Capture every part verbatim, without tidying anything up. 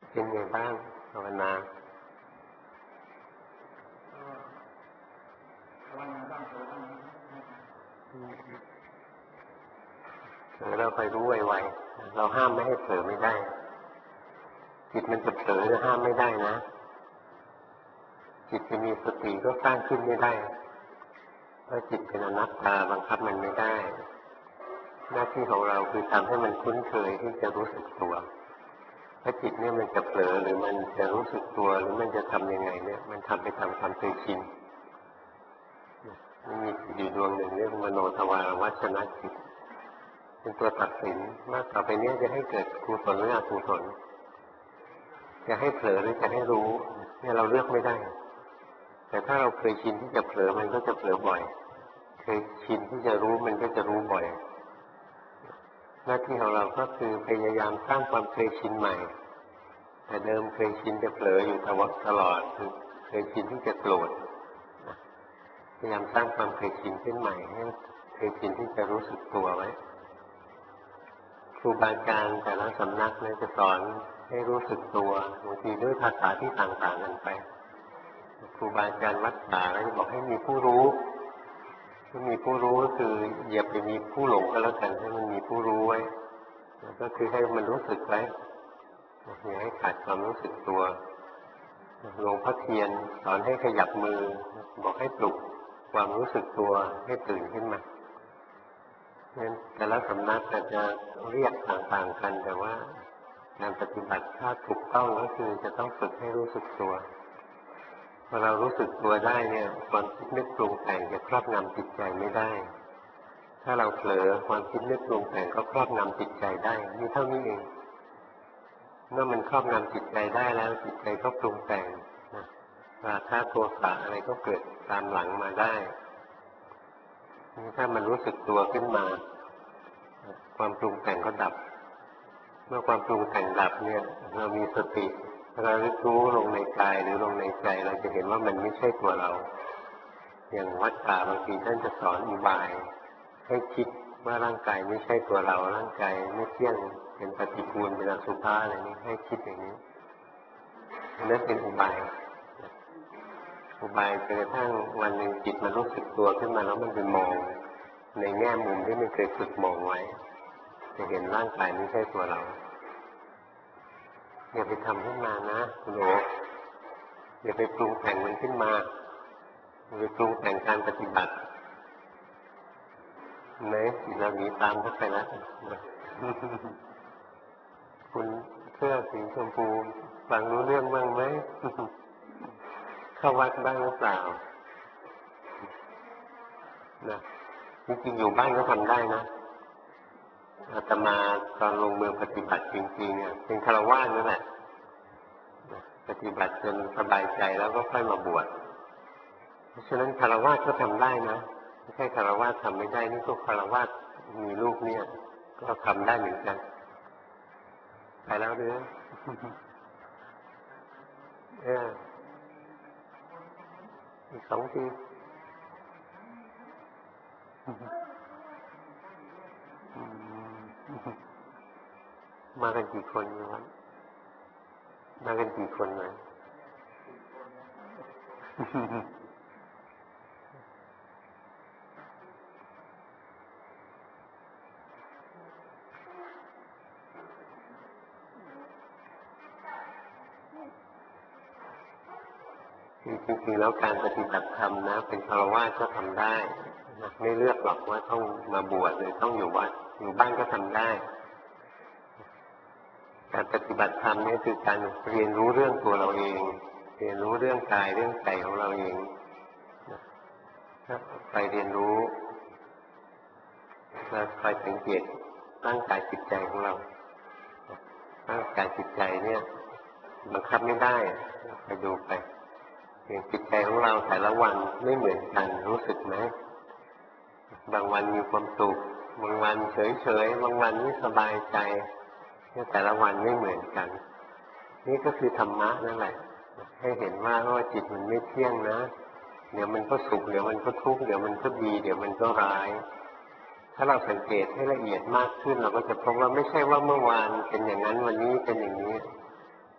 เป็นไงบ้างภาวนาเราไปรู้ไวๆเราห้ามไม่ให้เผลอไม่ได้จิตมันจะเผลอจะห้ามไม่ได้นะจิตจะมีสติก็สร้างขึ้นไม่ได้เพราะจิตเป็นอนัตตาบังคับมันไม่ได้หน้าที่ของเราคือทำให้มันคุ้นเคยที่จะรู้สึกตัวถ้าจิตเนี่ยมันจะเผลอหรือมันจะรู้สึกตัวหรือมันจะทำยังไงเนี่ยมันทำไปตามความเคยชินมันมีอยู่ดวงหนึ่งเรียกมโนทวารวัชนะจิตเป็นตัวตัดสินว่าต่อไปนี้จะให้เกิดกุศลหรืออกุศลจะให้เผลอหรือจะให้รู้เนี่ยเราเลือกไม่ได้แต่ถ้าเราเคยชินที่จะเผลอมันก็จะเผลอบ่อยเคยชินที่จะรู้มันก็จะรู้บ่อยหน้าที่ของเราก็คือพยายามสร้างความเคยชินใหม่แต่เดิมเคยชินจะเผลออยู่ตลอดคือเคยชินที่จะโกรธพยายามสร้างความเคยชินขึ้นใหม่ให้เคยชินที่จะรู้สึกตัวไว้ครูบาอาจารย์แต่ละสำนักเนี่ยจะสอนให้รู้สึกตัวบางทีด้วยภาษาที่ต่างๆกันไปครูบาอาจารย์วัดป่าก็จะบอกให้มีผู้รู้ถ้ามีผู้รู้ก็คืออย่าไปมีผู้หลงก็แล้วกันให้มันมีผู้รู้ไว้ก็คือให้มันรู้สึกไว้อย่าให้ขาดความรู้สึกตัวหลวงพ่อเทียนสอนให้ขยับมือบอกให้ปลุกความรู้สึกตัวให้ตื่นขึ้นมางั้นแต่ละสำนักอาจจะเรียกต่างๆกันแต่ว่าการปฏิบัติถ้าถูกต้องก็คือจะต้องฝึกให้รู้สึกตัวพอเรารู้สึกตัวได้เนี่ยความคิดนึกปรุงแต่งจะครอบงำจิตใจไม่ได้ถ้าเราเผลอความคิดนึกปรุงแต่งก็ครอบงำจิตใจได้นี่เท่านี้เองเมื่อมันครอบงำจิตใจได้แล้วจิตใจก็ปรุงแต่งราคะโทสะอะไรก็เกิดตามหลังมาได้ถ้ามันรู้สึกตัวขึ้นมาความปรุงแต่งก็ดับเมื่อความปรุงแต่งดับเนี่ยเรามีสติเรารู้ลงในกายหรือลงในใจเราจะเห็นว่ามันไม่ใช่ตัวเราอย่างวัดป่าบางทีท่านจะสอนอุบายให้คิดว่าร่างกายไม่ใช่ตัวเราร่างกายไม่เที่ยงเป็นปฏิกูลเป็นอสุภะอะไรนี้ให้คิดอย่างนี้นั่นเป็นอุบายอุบายจนกระทั่งวันหนึ่งจิตมันรู้สึกตัวขึ้นมาแล้วมันไปมองในแง่มุมที่มันเคยฝึกมองไว้จะเห็นร่างกายไม่ใช่ตัวเราอย่าไปทำขึ้นมานะคุณโอ๋อย่าไปปรุงแต่งมันขึ้นมาอย่าไปปรุงแต่งการปฏิบัติไหนจิตเราหนีตามเข้าไปแล้วคุณเสื้อสีชมพูฟังรู้เรื่องบ้างไหมเข้าวัดบ้างหรือเปล่านะจริงๆอยู่บ้านก็ทำได้นะอาตมาตอนลงมือปฏิบัติจริงๆเนี่ยเป็นฆราวาสนั่นแหละปฏิบัติจนสบายใจแล้วก็ค่อยมาบวชเพราะฉะนั้นฆราวาสก็ทำได้นะไม่ใช่ฆราวาสทำไม่ได้นี่ก็ฆราวาสมีลูกเนี่ยก็ทำได้เหมือนกันไปแล้วเนื้อเอออีกสองทีมากันกี่คนครับมากันกี่คนนะจริงๆแล้วการปฏิบัติธรรมนะเป็นฆราวาสก็ทำได้นะไม่เลือกหรอกว่าต้องมาบวชหรือต้องอยู่วัดอยู่บ้านก็ทำได้การปฏิบัติธรรมนี่คือการเรียนรู้เรื่องตัวเราเองเรียนรู้เรื่องกายเรื่องใจของเราเองไปเรียนรู้แล้วคอยสังเกตร่างกายจิตใจของเราร่างกายจิตใจเนี่ยบังคับไม่ได้ไปดูไปอย่างจิตใจของเราแต่ละวันไม่เหมือนกันรู้สึกไหมบางวันมีความสุขบางวันเฉยๆบางวันไม่สบายใจแต่ละวันไม่เหมือนกันนี่ก็คือธรรมะนั่นแหละให้เห็นว่าว่าจิตมันไม่เที่ยงนะเดี๋ยวมันก็สุขเดี๋ยวมันก็ทุกข์เดี๋ยวมันก็ดีเดี๋ยวมันก็ร้ายถ้าเราสังเกตให้ละเอียดมากขึ้นเราก็จะพบว่าไม่ใช่ว่าเมื่อวานเป็นอย่างนั้นวันนี้เป็นอย่างนี้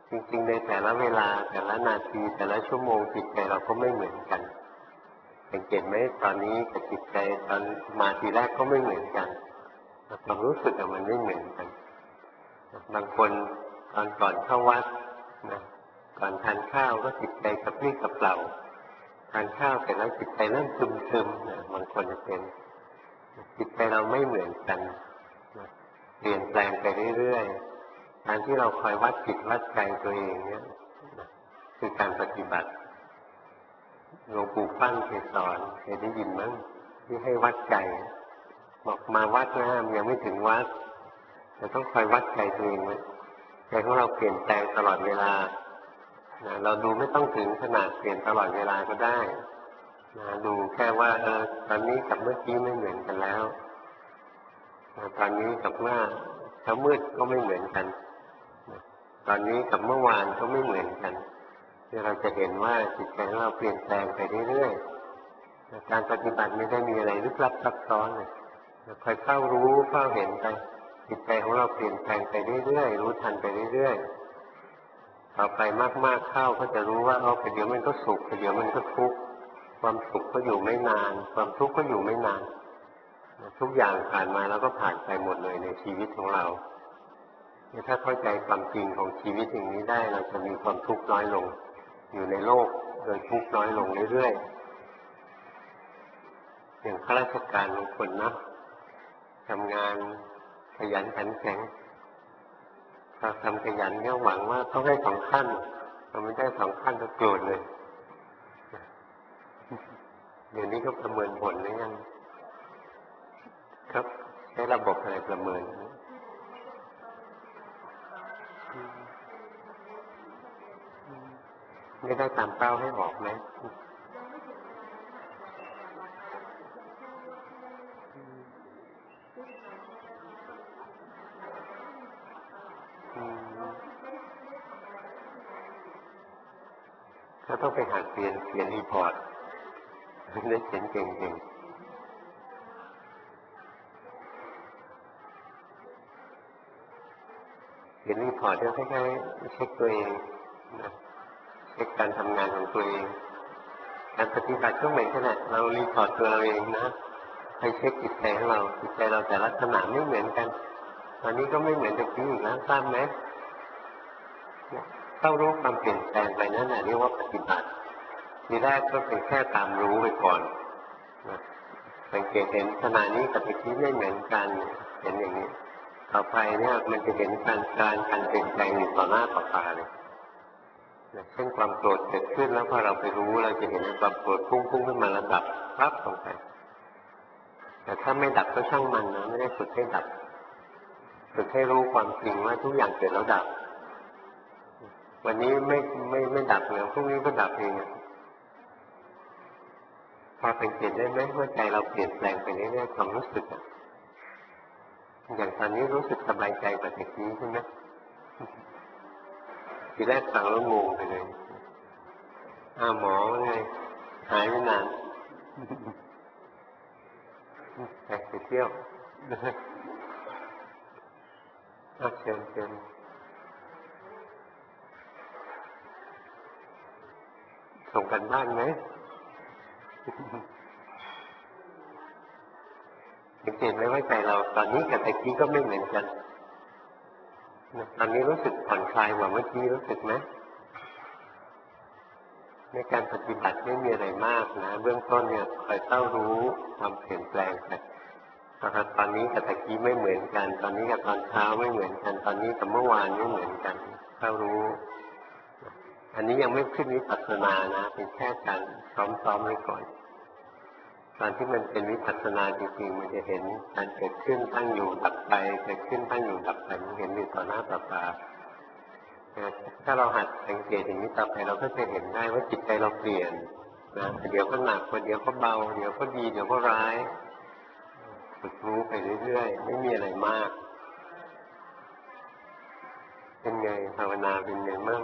จริงๆในแต่ละเวลาแต่ละนาทีแต่ละชั่วโมงจิตใจเราก็ไม่เหมือนกันสังเกตไหมตอนนี้กับจิตใจตอนมาทีแรกก็ไม่เหมือนกันความรู้สึกมันไม่เหมือนกันบางคนตอนก่อนเข้าวัดนะก่อนทานข้าวก็จิตใจกระปรี้กระเปร่าทานข้าวเสร็จแล้วจิตใจเริ่มซึมๆนะบางคนจะเป็นจิตใจเราไม่เหมือนกันนะเปลี่ยนแปลงไปเรื่อยๆการที่เราคอยวัดจิตวัดใจตัวเองเนี่ยนะคือการปฏิบัติหลวงปู่ฟั่นเคยสอนเคยได้ยินมั้งที่ให้วัดใจบอกมาวัดนะมันยังไม่ถึงวัดเราต้องคอยวัดใจตัวเองไว้ใจของเราเปลี่ยนแปลงตลอดเวลานะเราดูไม่ต้องถึงขนาดเปลี่ยนตลอดเวลาก็ได้นะดูแค่ว่าเออตอนนี้กับเมื่อกี้ไม่เหมือนกันแล้วนะตอนนี้กับเมื่อเช้ามืดก็ไม่เหมือนกันนะตอนนี้กับเมื่อวานก็ไม่เหมือนกันเราจะเห็นว่าจิตใจของเราเปลี่ยนแปลงไปเรื่อยๆการปฏิบัติไม่ได้มีอะไรลึกลับซับซ้อนเลยคอยเฝ้ารู้เฝ้าเห็นไปจิตใจของเราเปลี่ยนแปลงไปเรื่อยๆรู้ทันไปเรื่อยๆต่อไปมากๆเข้าก็จะรู้ว่าเอาไปเดี๋ยวมันก็สุขไปเดี๋ยวมันก็ทุกข์ความสุขก็อยู่ไม่นานความทุกข์ก็อยู่ไม่นานทุกอย่างผ่านมาแล้วก็ผ่านไปหมดเลยในชีวิตของเราถ้าเข้าใจความจริงของชีวิตอย่างนี้ได้เราจะมีความทุกข์น้อยลงอยู่ในโลกโดยทุกข์น้อยลงเรื่อยๆอย่างข้าราชการบางคนนะทำงานขยันขันแข็งถ้าทำขยันก็หวังว่าต้องได้สองขั้นถ้าไม่ได้สองขั้นก็โกรธเลยเดี๋ยวนี้ก็ประเมินผลหรือยังครับใช้ระบบอะไรประเมินไม่ได้ตามเป้าให้ออกไหมเขาต้องไปหัดเรียนเขียนรีพอร์ตได้เขียนเก่งๆเขียนรีพอร์ตก็คล้ายๆเช็คตัวเองนะเช็คการทำงานของตัวเองการปฏิบัติก็เหมือนกันแหละเรารีพอร์ตตัวเราเองนะไปเช็คจิตใจของเราจิตใจเราแต่ละขณะไม่เหมือนกันตอนนี้ก็ไม่เหมือนแต่กี้อีกแล้วทราบไหมเข้ารู้ความเปลี่ยนแปลงไปนั่นแหละเรียกว่าปฏิบัติทีแรกก็เป็นแค่ตามรู้ไปก่อนสังเกตเห็นขณะนี้กับตะกี้ไม่เหมือนกันเห็นอย่างนี้ต่อไปเนี่ยมันจะเห็นการการการเปลี่ยนแปลงอยู่ต่อหน้าต่อตาเลยเช่นความโกรธเกิดขึ้นแล้วพอเราไปรู้เราจะเห็นความโกรธพุ่งพุ่งขึ้นมาระดับปั๊บลงไปแต่ถ้าไม่ดับก็ช่างมันนะไม่ได้ฝึกให้ดับฝึกให้รู้ความจริงว่าทุกอย่างเกิดแล้วดับวันนี้ไม่ไม่ไม่ดับเลยพรุ่งนี้ก็ดับเองพอสังเกตได้ไหมว่าใจเราเปลี่ยนแปลงไปเรื่อยๆความรู้สึกอย่างตอนนี้รู้สึกสบายใจกว่าเมื่อกี้ใช่ไหมทีแรกฟังแล้วงงไปเลยอ้าวหมอไงหายไปนานไปไปเที่ยวอ้าวเชิญเชิญส่งกันบ้านไหมสังเกตไหมว่าใจเราตอนนี้กับตะกี้ก็ไม่เหมือนกันตอนนี้รู้สึกผ่อนคลายกว่าเมื่อกี้รู้สึกไหมในการปฏิบัติไม่มีอะไรมากนะเบื้องต้นเนี่ยคอยเฝ้ารู้ความเปลี่ยนแปลงไปตอนนี้กับตะกี้ไม่เหมือนกันตอนนี้กับตอนเช้าไม่เหมือนกันตอนนี้กับเมื่อวานไม่เหมือนกันเฝ้ารู้อันนี้ยังไม่ขึ้นวิปัสสนานะเป็นแค่การซ้อมๆไว้ก่อนตอนที่มันเป็นวิปัสสนาจริงๆมันจะเห็นการเกิดขึ้นตั้งอยู่ดับไปเกิดขึ้นตั้งอยู่ดับไปมันเห็นอยู่ต่อหน้าต่อตาถ้าเราหัดสังเกตอย่างนี้ต่อไปเราก็จะเห็นได้ว่าจิตใจเราเปลี่ยนนะเดี๋ยวก็หนักเดี๋ยวก็เบาเดี๋ยวก็ดีเดี๋ยวก็ร้ายฝึกรู้ไปเรื่อยๆไม่มีอะไรมากเป็นไงภาวนาเป็นไงมั่ง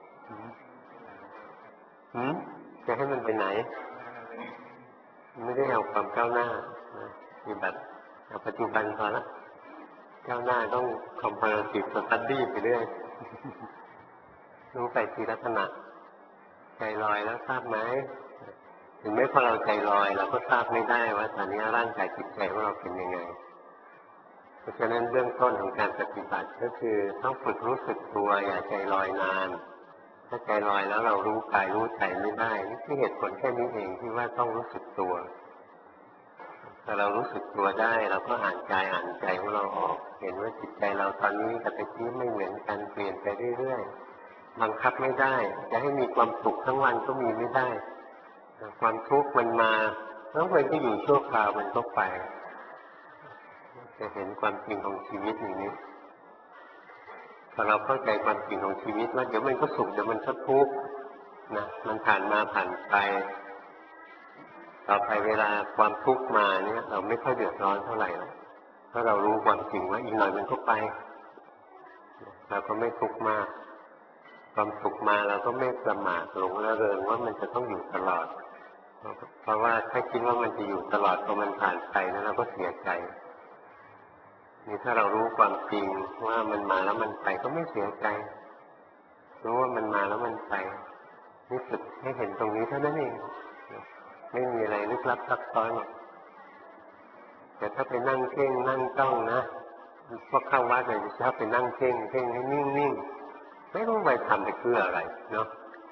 หืมจะให้มันไปไหนไม่ได้เอาความก้าวหน้าปฏิบัติเอาปัจจุบันพอละก้าวหน้าต้อง comparative study ไปเรื่อยรู้ไปทีละขณะใจลอยแล้วทราบไหมถึงแม้พอเราใจลอยเราก็ทราบไม่ได้ว่าตอนนี้ร่างกายจิตใจของเราเป็นยังไงเพราะฉะนั้นเบื้องต้นของการปฏิบัติก็คือต้องฝึกรู้สึกตัวอย่าใจลอยนานถ้าใจลอยแล้วเรารู้กายรู้ใจไม่ได้นี่คือเหตุผลแค่นี้เองที่ว่าต้องรู้สึกตัวถ้าเรารู้สึกตัวได้เราก็อ่านกายอ่านใจของเราออกเห็นว่าจิตใจเราตอนนี้กับตะกี้ไม่เหมือนกันเปลี่ยนไปเรื่อยๆบังคับไม่ได้จะให้มีความสุขทั้งวันก็มีไม่ได้ความทุกข์มันมาแล้วมันก็อยู่ชั่วคราวมันก็ไปจะเห็นความจริงของชีวิตอย่างนี้พอเราเข้าใจความจริงของชีวิตว่าเดี๋ยวมันก็สุขเดี๋ยวมันก็ทุกข์นะมันผ่านมาผ่านไปต่อไปเวลาความทุกข์มาเนี่ยเราไม่ค่อยเดือดร้อนเท่าไหร่เพราะเรารู้ความจริงว่าอีกหน่อยมันก็ไปเราก็ไม่ทุกข์มากความสุขมาเราก็ไม่ประมาทหลงระเริงว่ามันจะต้องอยู่ตลอดเพราะว่าถ้าคิดว่ามันจะอยู่ตลอดพอมันผ่านไปแล้วเราก็เสียใจนี่ถ้าเรารู้ความจริงว่ามันมาแล้วมันไปก็ไม่เสียใจรู้ว่ามันมาแล้วมันไปนี่ฝึกให้เห็นตรงนี้เท่านั้นเองไม่มีอะไรลึกลับซับซ้อนหรอกแต่ถ้าไปนั่งเพ่งนั่งจ้องนะพวกเข้าวัดเลยจะชอบไปนั่งเพ่งเพ่งให้นิ่งๆไม่รู้ไปทำไปเพื่ออะไรเนาะ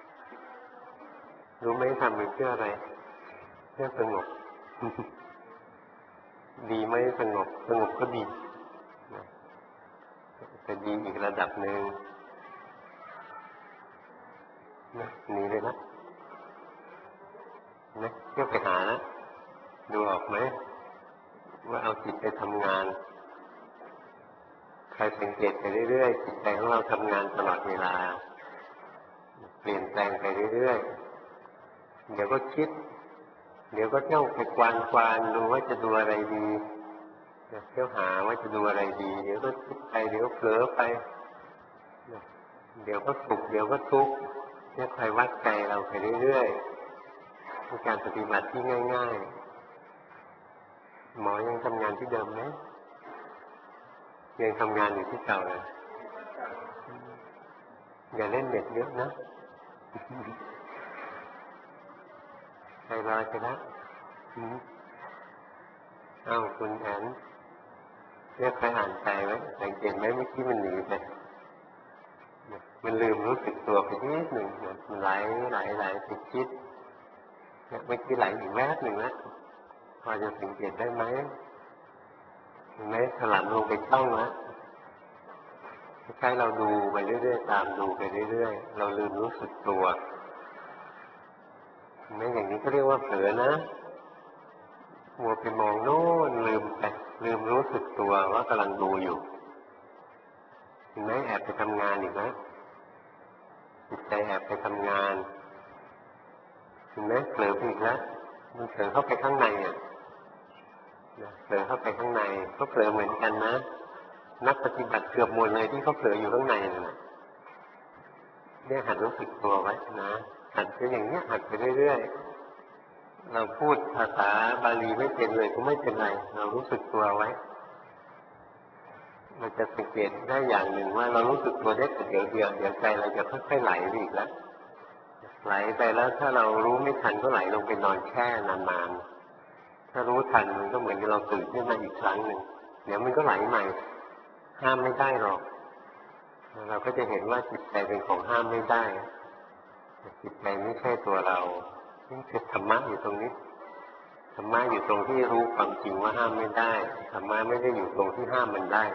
รู้ไหมทำไปเพื่ออะไรเพื่อสงบ ดีไหมสงบสงบก็ดีแต่ดีอีกระดับหนึ่งนะหนีเลยนะนะเที่ยวไปหานะดูออกไหมว่าเอาจิตไปทำงานใครสังเกตไปเรื่อยๆจิตใจของเราทำงานตลอดเวลาเปลี่ยนแปลงไปเรื่อยๆเดี๋ยวก็คิดเดี๋ยวก็เที่ยวไปกวานกวานดูว่าจะดูอะไรดีเที่ยวหาว่าจะดูอะไรดีเดี๋ยวก็คิดไปเดี๋ยวเผลอไปเดี๋ยวก็สุขเดี๋ยวก็ทุกข์เนี่ยคอยวัดใจเราไปเรื่อยๆเป็นการปฏิบัติที่ง่ายๆหมอยังทำงานที่เดิมไหมยังทำงานอยู่ที่เก่าเลยอย่าเล่นเน็ตเยอะนะใจลอยไปแล้วเอ้าคุณแอนเรียกใครอ่านใจไว้สังเกตไหมเมื่อกี้มันหนีไปมันลืมรู้สึกตัวไปนิดหนึ่งมันไหลไหลไหลไปคิดเมื่อกี้ไหลอีกแวบหนึ่งแล้วพอจะสังเกตได้ไหมเห็นไหมถลำลงไปช่องแล้วใช้เราดูไปเรื่อยๆตามดูไปเรื่อยๆเราลืมรู้สึกตัวไม่อย่างนี้ก็เรียกว่าเผลอนะมัวไปมองโน่นลืมไปลืมรู้สึกตัวว่ากำลังดูอยู่เห็นไหมแอบไปทำงานอีกแล้วจิตใจแอบไปทำงานเห็นไหมเผลอไปอีกแล้วมันเผลอเข้าไปข้างในอ่ะเผลอเข้าไปข้างในก็เผลอเหมือนกันนะนักปฏิบัติเกือบหมดเลยที่เขาเผลออยู่ข้างในนั่นแหละเนี่ยหัดรู้สึกตัวไว้นะหัดเป็นอย่างนี้หัดไปเรื่อยๆเราพูดภาษาบาลีไม่เป็นเลยก็ไม่เป็นไรเรารู้สึกตัวไว้มันจะสังเกตได้อย่างหนึ่งว่าเรารู้สึกตัวได้แต่เดี๋ยวเดียวเดี๋ยวใจเราจะค่อยๆไหลไปอีกแล้วไหลไปแล้วถ้าเรารู้ไม่ทันก็ไหลลงไปนอนแช่นานๆถ้ารู้ทันมันก็เหมือนกับเราตื่นขึ้นมาอีกครั้งหนึ่งเดี๋ยวมันก็ไหลใหม่ห้ามไม่ได้หรอกเราก็จะเห็นว่าจิตใจเป็นของห้ามไม่ได้จิตใจไม่ใช่ตัวเรานี่คือธรรมะอยู่ตรงนี้ธรรมะอยู่ตรงที่รู้ความจริงว่าห้ามไม่ได้ธรรมะไม่ได้อยู่ตรงที่ห้ามมันได้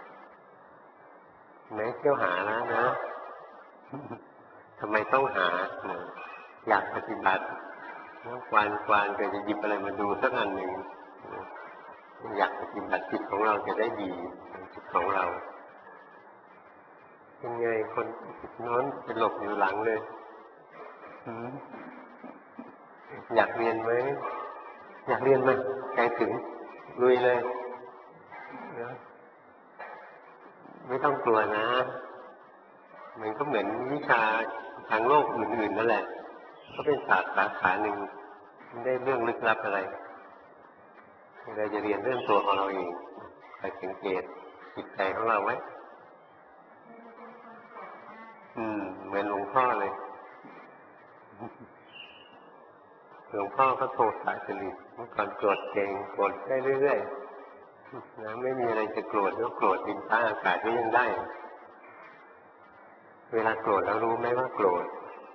แม้เที่ยวหาแล้วนะทำไมต้องหาอยากปฏิบัติกวานกวานก็จะหยิบอะไรมาดูสักอันหนึ่งอยากปฏิบัติจิตของเราจะได้ดีจิตของเราเป็นไงคนโน้นจะหลบอยู่หลังเลยอยากเรียนไหมอยากเรียนไหมใจถึงลุยเลยไม่ต้องกลัวนะมันก็เหมือนวิชาทางโลกอื่นๆนั่นแหละก็เป็นศาสตร์สาขาหนึ่งไม่ได้เรื่องลึกลับอะไรเราจะเรียนเรื่องตัวของเราเองไปสังเกตจิตใจของเราไว้อืมเหมือนหลวงพ่อเลยหลวงพ่อก็โทสะจริตเมื่อก่อนโกรธเก่งโกรธได้เรื่อยๆนะไม่มีอะไรจะโกรธก็โกรธดินฟ้าอากาศก็ยังได้เวลาโกรธแล้วรู้ไหมว่าโกรธ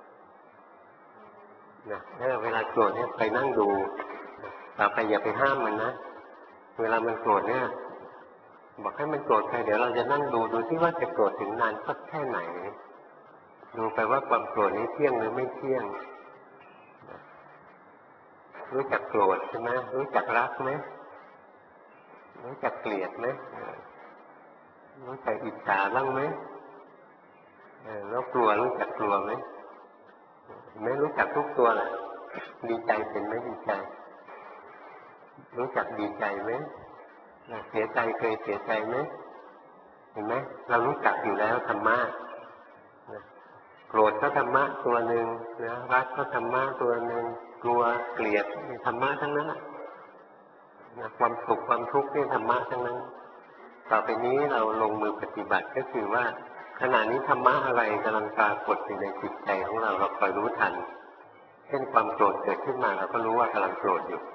นะเวลาโกรธเนี่ยไปนั่งดูต่อไปอย่าไปห้ามมันนะเวลามันโกรธเนี่ยบอกให้มันโกรธใครเดี๋ยวเราจะนั่งดูดูที่ว่าจะโกรธถึงนานสักแค่ไหนดูไปว่าความโกรธนี้เที่ยงหรือไม่เที่ยงรู้จักโกรธใช่ไหมรู้จักรักไหมรู้จักเกลียดไหมรู้จักอิจฉาบ้างไหมแล้วกลัวรู้จักกลัวไหมไม่รู้จักทุกตัวแหละดีใจเป็นไหมดีใจรู้จักดีใจไหมเสียใจเคยเสียใจไหมเห็นไหมเรารู้จักอยู่แล้วธรรมะโกรธก็ธรรมะตัวหนึ่งนะรักก็ธรรมะตัวหนึ่งกลัวเกลียดธรรมะทั้งนั้นนะความสุขความทุกข์นี่ธรรมะทั้งนั้นต่อไปนี้เราลงมือปฏิบัติก็คือว่าขณะนี้ธรรมะอะไรกำลังปรากฏอยู่ในจิตใจของเราเราคอยรู้ทันเช่นความโกรธเกิดขึ้นมาเราก็รู้ว่ากำลังโกรธอยู่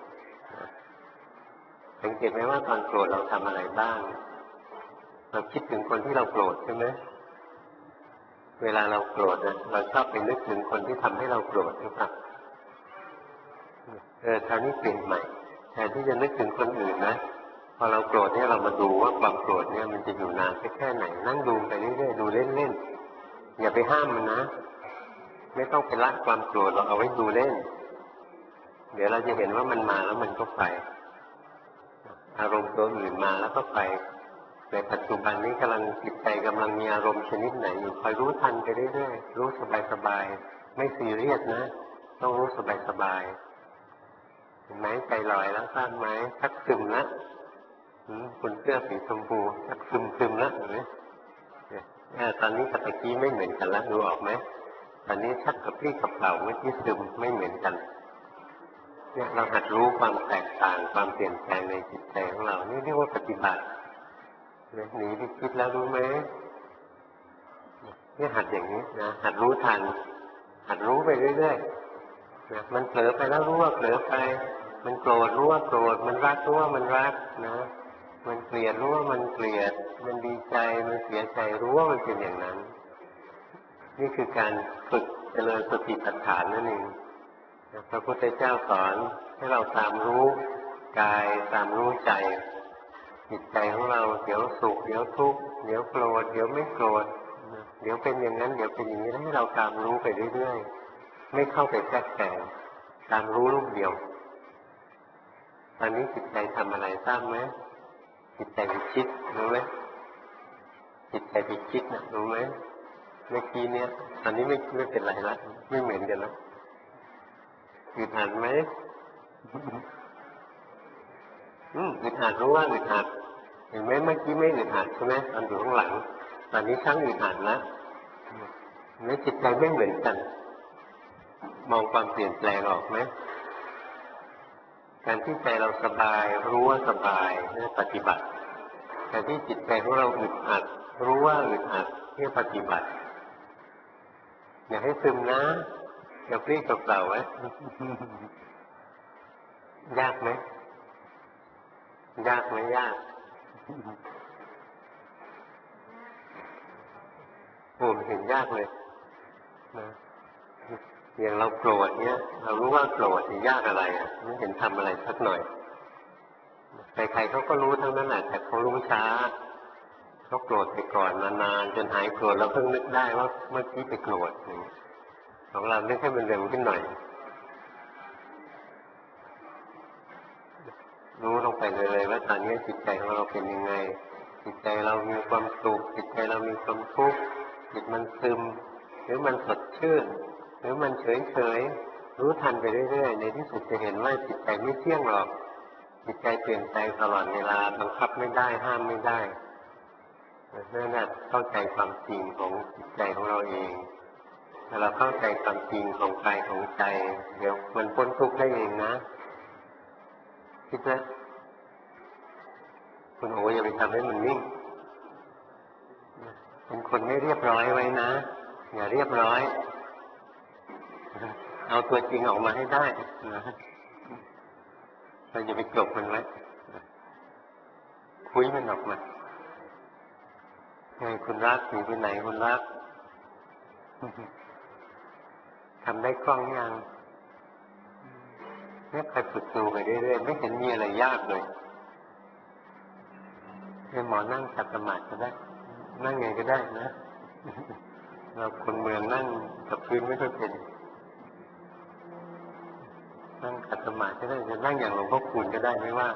สังเกตไหมว่าตอนโกรธเราทำอะไรบ้างเราคิดถึงคนที่เราโกรธใช่ไหมเวลาเราโกรธนะเราชอบไปนึกถึงคนที่ทำให้เราโกรธหรือเปล่าเออคราวนี้เปลี่ยนใหม่แทนที่จะนึกถึงคนอื่นนะพอเราโกรธเนี่ยเรามาดูว่าความโกรธเนี่ยมันจะอยู่นานแค่ไหนนั่งดูไปเรื่อยๆดูเล่นๆอย่าไปห้ามมันนะไม่ต้องไปละความโกรธเราเอาไว้ดูเล่นเดี๋ยวเราจะเห็นว่ามันมาแล้วมันก็ไปอารมณ์ตัวอื่นมาแล้วก็ไปในปัจจุบันนี้กำลังจิตใจกำลังมีอารมณ์ชนิดไหนอยู่คอยรู้ทันไปเรื่อยๆรู้สบายๆไม่ซีเรียสนะต้องรู้สบายๆเห็นไหมใจลอยแล้วทราบไหมชักซึมแล้วคุณเสื้อสีชมพูชักซึมซึมแล้วเห็นไหมตอนนี้กับตะกี้ไม่เหมือนกันแล้วดูออกไหมตอนนี้ชักกับพี่กับเปล่าเมื่อกี้ซึมไม่เหมือนกันเนี่ยเราหัดรู้ความแตกต่างความเปลี่ยนแปลงในจิตใจของเรานี่เรียกว่าปฏิบัติหนีไปคิดแล้วรู้ไหมเนี่ยหัดอย่างนี้นะหัดรู้ทันหัดรู้ไปเรื่อยๆนะมันเผลอไปแล้วรู้ว่าเผลอไปมันโกรธรู้ว่าโกรธมันรักรู้ว่ามันรักนะมันเกลียดรู้ว่ามันเกลียดมันดีใจมันเสียใจรู้ว่ามันเป็นอย่างนั้นนี่คือการฝึกเจริญสติปัฏฐานนั่นเองพระพุทธเจ้าสอนให้เราตามรู้กายตามรู้ใจจิตใจของเราเดี๋ยวสุขเดี๋ยวทุกข์เดี๋ยวโกรธเดี๋ยวไม่โกรธเดี๋ยวเป็นอย่างนั้นเดี๋ยวเป็นอย่างนี้ให้เราตามรู้ไปเรื่อยๆไม่เข้าไปแทรกแซงตามรู้ลูกเดียวตอนนี้จิตใจทำอะไรทราบไหมจิตใจไปคิดรู้ไหมจิตใจไปคิดนะรู้ไหมเมื่อกี้เนี้ยตอนนี้ไม่ไม่เป็นไรละไม่เหมือนกันแล้วอึดอัดไหมอืมอึดอัดรู้ว่าอึดอัดเห็นไหมเมื่อกี้ไม่อึดอัดใช่ไหมตอนอยู่ข้างหลังตอนนี้ช่างอึดอัดแล้วเนื้อจิตใจไม่เหมือนกันมองความเปลี่ยนแปลงออกไหมการที่ใจเราสบายรู้ว่าสบายนี่ปฏิบัติการที่จิตใจของเราอึดอัดรู้ว่าอึดอัดนี่ปฏิบัติอย่าให้ซึมนะอย่าปรี้กับเปล่าไว้ยากไหมยากไหมยากโอ้เห็นยากเลยนะอย่างเราโกรธเนี้ยเรารู้ว่าโกรธนี่ยากอะไรอ่ะไม่เห็นทำอะไรสักหน่อยใครๆเขาก็รู้ทั้งนั้นแหละแต่เขารู้ช้าเขาโกรธไปก่อนนานๆจนหายโกรธแล้วเพิ่งนึกได้ว่าเมื่อกี้ไปโกรธของเรานึกให้มันเร็วขึ้นหน่อยรู้ลงไปเลยว่าตอนนี้จิตใจของเราเป็นยังไงจิตใจเรามีความสุขจิตใจเรามีความทุกข์จิตมันซึมหรือมันสดชื่นหรือมันเฉยเฉยรู้ทันไปเรื่อยๆในที่สุดจะเห็นว่าจิตใจไม่เที่ยงหรอกจิตใจเปลี่ยนแปลงตลอดเวลาบังคับไม่ได้ห้ามไม่ได้นั่นแหละเข้าใจความจริงของจิตใจของเราเองถ้าเราเข้าใจความจริงของกายของใจเดี๋ยวมันพ้นทุกข์ได้เองนะคิดนะคุณโอ๋อย่าไปทำให้มันนิ่งเป็นคนไม่เรียบร้อยไว้นะอย่าเรียบร้อยเอาตัวจริงออกมาให้ได้นะเราอย่าไปกลบมันไว้คุยมันออกมาไงคุณรักหนีไปไหนคุณรักทำได้คล่องยังเนี่ยใครฝึกดูไปเรื่อยๆไม่เห็นมีอะไรยากเลยให้หมอนั่งขัดสมาธิก็ได้นั่งไงก็ได้นะเราคนเมืองนั่งกับพื้นไม่ค่อยเป็นนั่งขัดสมาธิก็ได้จะนั่งอย่างหลวงพ่อคูณก็ได้ไม่ว่า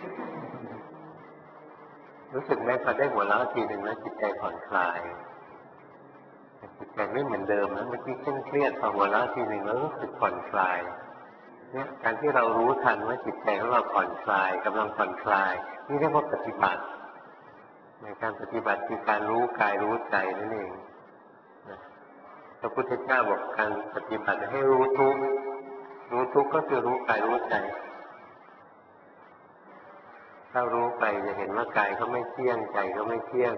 รู้สึกไหมพอได้หัวเราะทีหนึ่งแล้วจิตใจผ่อนคลายจิตใจไม่เหมือนเดิมนะเมื่อกี้เคร่งเครียดพอหัวเราะทีหนึ่งแล้วรู้สึกผ่อนคลายเนี่ยการที่เรารู้ทันว่าจิตใจของเราผ่อนคลายกำลังผ่อนคลายนี่เรียกว่าปฏิบัติในการปฏิบัติคือการรู้กายรู้ใจนั่นเองพระพุทธเจ้าบอกการปฏิบัติให้รู้ทุกข์รู้ทุกข์ก็คือรู้กายรู้ใจถ้ารู้ไปจะเห็นว่ากายก็ไม่เที่ยงใจก็ไม่เที่ยง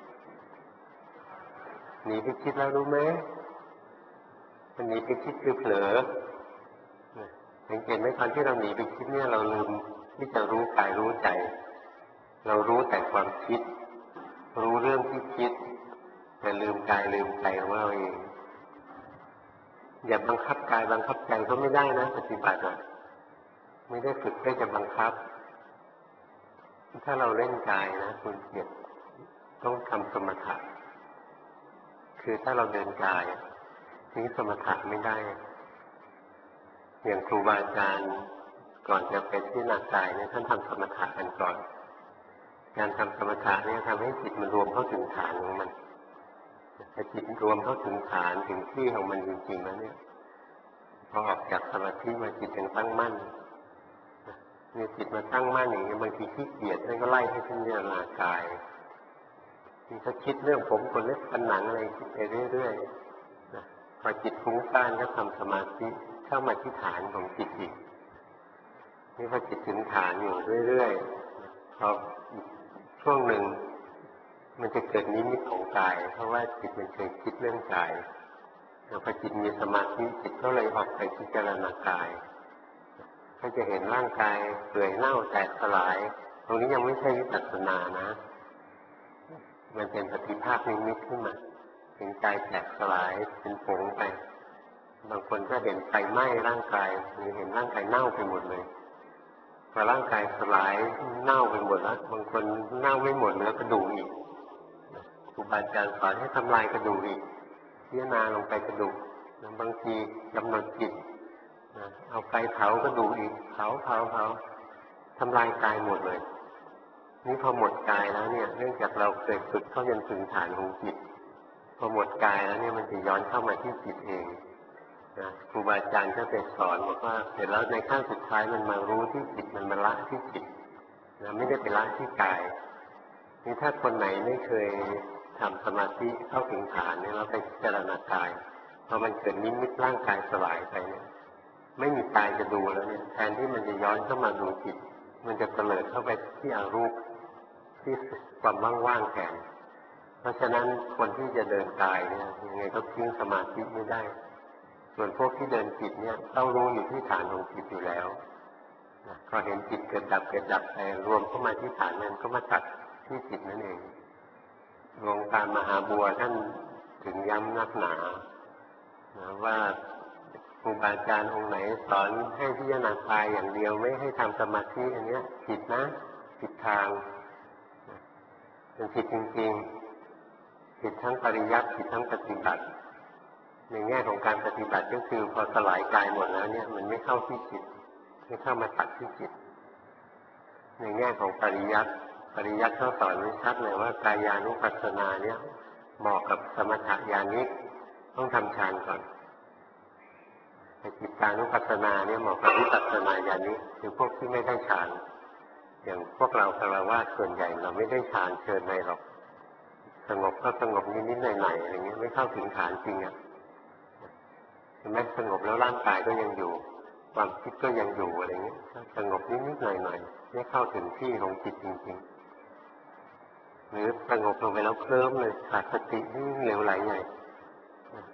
หนีไปคิดแล้วรู้ไหมมันหนีไปคิดคือเผลอสังเกตไหมตอนที่เราหนีไปคิดเนี่ยเราลืมที่จะรู้กายรู้ใจเรารู้แต่ความคิดรู้เรื่องที่คิดแต่ลืมกายลืมใจของเราเองอย่าบังคับกายบังคับใจก็ไม่ได้นะปฏิบัติอ่ะไม่ได้ฝึกเพื่อจะบังคับถ้าเราเล่นกายนะคุณเกียรติต้องทำสมถะคือถ้าเราเดินกายนี้สมถะไม่ได้อย่างครูบาอาจารย์ก่อนจะไปที่นากายเนี่ยท่านทำสมถะกันก่อนการทำสมถะเนี่ยทำให้จิตมันรวมเข้าถึงฐานของมันถ้าจิตรวมเข้าถึงฐานถึงที่ของมันจริงๆแล้วเนี่ยพอออกจากสมาธิมาจิตยังตั้งมั่นมีจิตมาตั้งมั่นอย่างนี้บางทีขี้เกียจนั่นก็ไล่ให้พิจารณากายมีถ้าคิดเรื่องผมขนเล็บฟันหนังอะไรคิดไปเรื่อยๆนะพอจิตฟุ้งซ่านก็ทำสมาธิเข้ามาที่ฐานของจิตอีกนี่พอจิตถึงฐานอยู่เรื่อยๆพอช่วงหนึ่งมันจะเกิดนิมิตของกายเพราะว่าจิตมันเคยคิดเรื่องกายแล้วพอจิตมีสมาธิจิตก็เลยออกไปพิจารณากายก็จะเห็นร่างกายเปื่อยเน่าแตกสลายตรงนี้ยังไม่ใช่วิปัสสนานะมันเป็นปฏิภาคนิมิตขึ้นมาเห็นกายแตกสลายเป็นผงไปบางคนก็เห็นไฟไหม้ร่างกายหรือเห็นร่างกายเน่าไปหมดเลยพอร่างกายสลายเน่าไปหมดแล้วบางคนเน่าไม่หมดเหลือกระดูกอีกครูบาอาจารย์สอนให้ทำลายกระดูกอีกพิจารณาลงไปกระดูกบางทีกำหนดจิตเอาไฟเผากระดูกอีกเผาเผาเผาทำลายกายหมดเลยนี่พอหมดกายแล้วเนี่ยเนื่องจากเราเคยฝึกเข้าจนถึงฐานของจิตพอหมดกายแล้วเนี่ยมันจะย้อนเข้ามาที่จิตเองนะครูบาอาจารย์ก็ไปสอนบอกว่าเสร็จแล้วในขั้นสุดท้ายมันมารู้ที่จิตมันมาละที่จิตนะไม่ได้ไปละที่กายนี่ถ้าคนไหนไม่เคยทำสมาธิเข้าถึงฐานเนี่ยเราไปพิจารณากายพอมันเกิดนิมิตร่างกายสลายไปเนี่ยไม่มีกายจะดูแล้วเนี่ยแทนที่มันจะย้อนเข้ามาดูจิตมันจะเตลิดเข้าไปที่อรูปที่ความว่างๆแทนเพราะฉะนั้นคนที่จะเดินกายเนี่ยยังไงก็ทิ้งสมาธิไม่ได้ส่วนพวกที่เดินจิตเนี่ยต้องรู้อยู่ที่ฐานของจิตอยู่แล้วพอเห็นจิตเกิดดับเกิดดับไปรวมเข้ามาที่ฐานนั้นก็มาตัดที่จิตนั่นเองหลวงตามหาบัวท่านถึงย้ำนักหนาว่าครูบาอาจารย์องค์ไหนสอนให้พิจารณากายอย่างเดียวไม่ให้ทำสมาธิอันนี้ผิดนะผิดทางเป็นผิดจริงๆผิดทั้งปริยัติผิดทั้งปฏิบัติในแง่ของการปฏิบัติก็คือพอสลายกายหมดแล้วเนี่ยมันไม่เข้าที่จิตไม่เข้ามาตัดที่จิตในแง่ของปริยัติปริยัติเขาสอนไว้ชัดเลยว่ากายานุปัสสนาเนี่ยเหมาะกับสมถะญาณิกต้องทำฌานก่อนแต่จิตานุปัสสนาเนี่ยเหมาะกับวิปัสสนาญาณิกคือพวกที่ไม่ได้ฌานอย่างพวกเราคฤหัสถ์ส่วนใหญ่เราไม่ได้ฌานเชิญในหรอกสงบก็สงบนิดๆหน่อยๆอะไรเงี้ยไม่เข้าถึงฐานจริงอ่ะเห็นไหมสงบแล้วร่างกายก็ยังอยู่ความคิดก็ยังอยู่อะไรเงี้ยสงบนิดๆหน่อยๆไม่เข้าถึงที่ของจิตจริงๆหรือสงบลงไปแล้วเคลิ้มเลยขาดสตินี่เหลวไหลใหญ่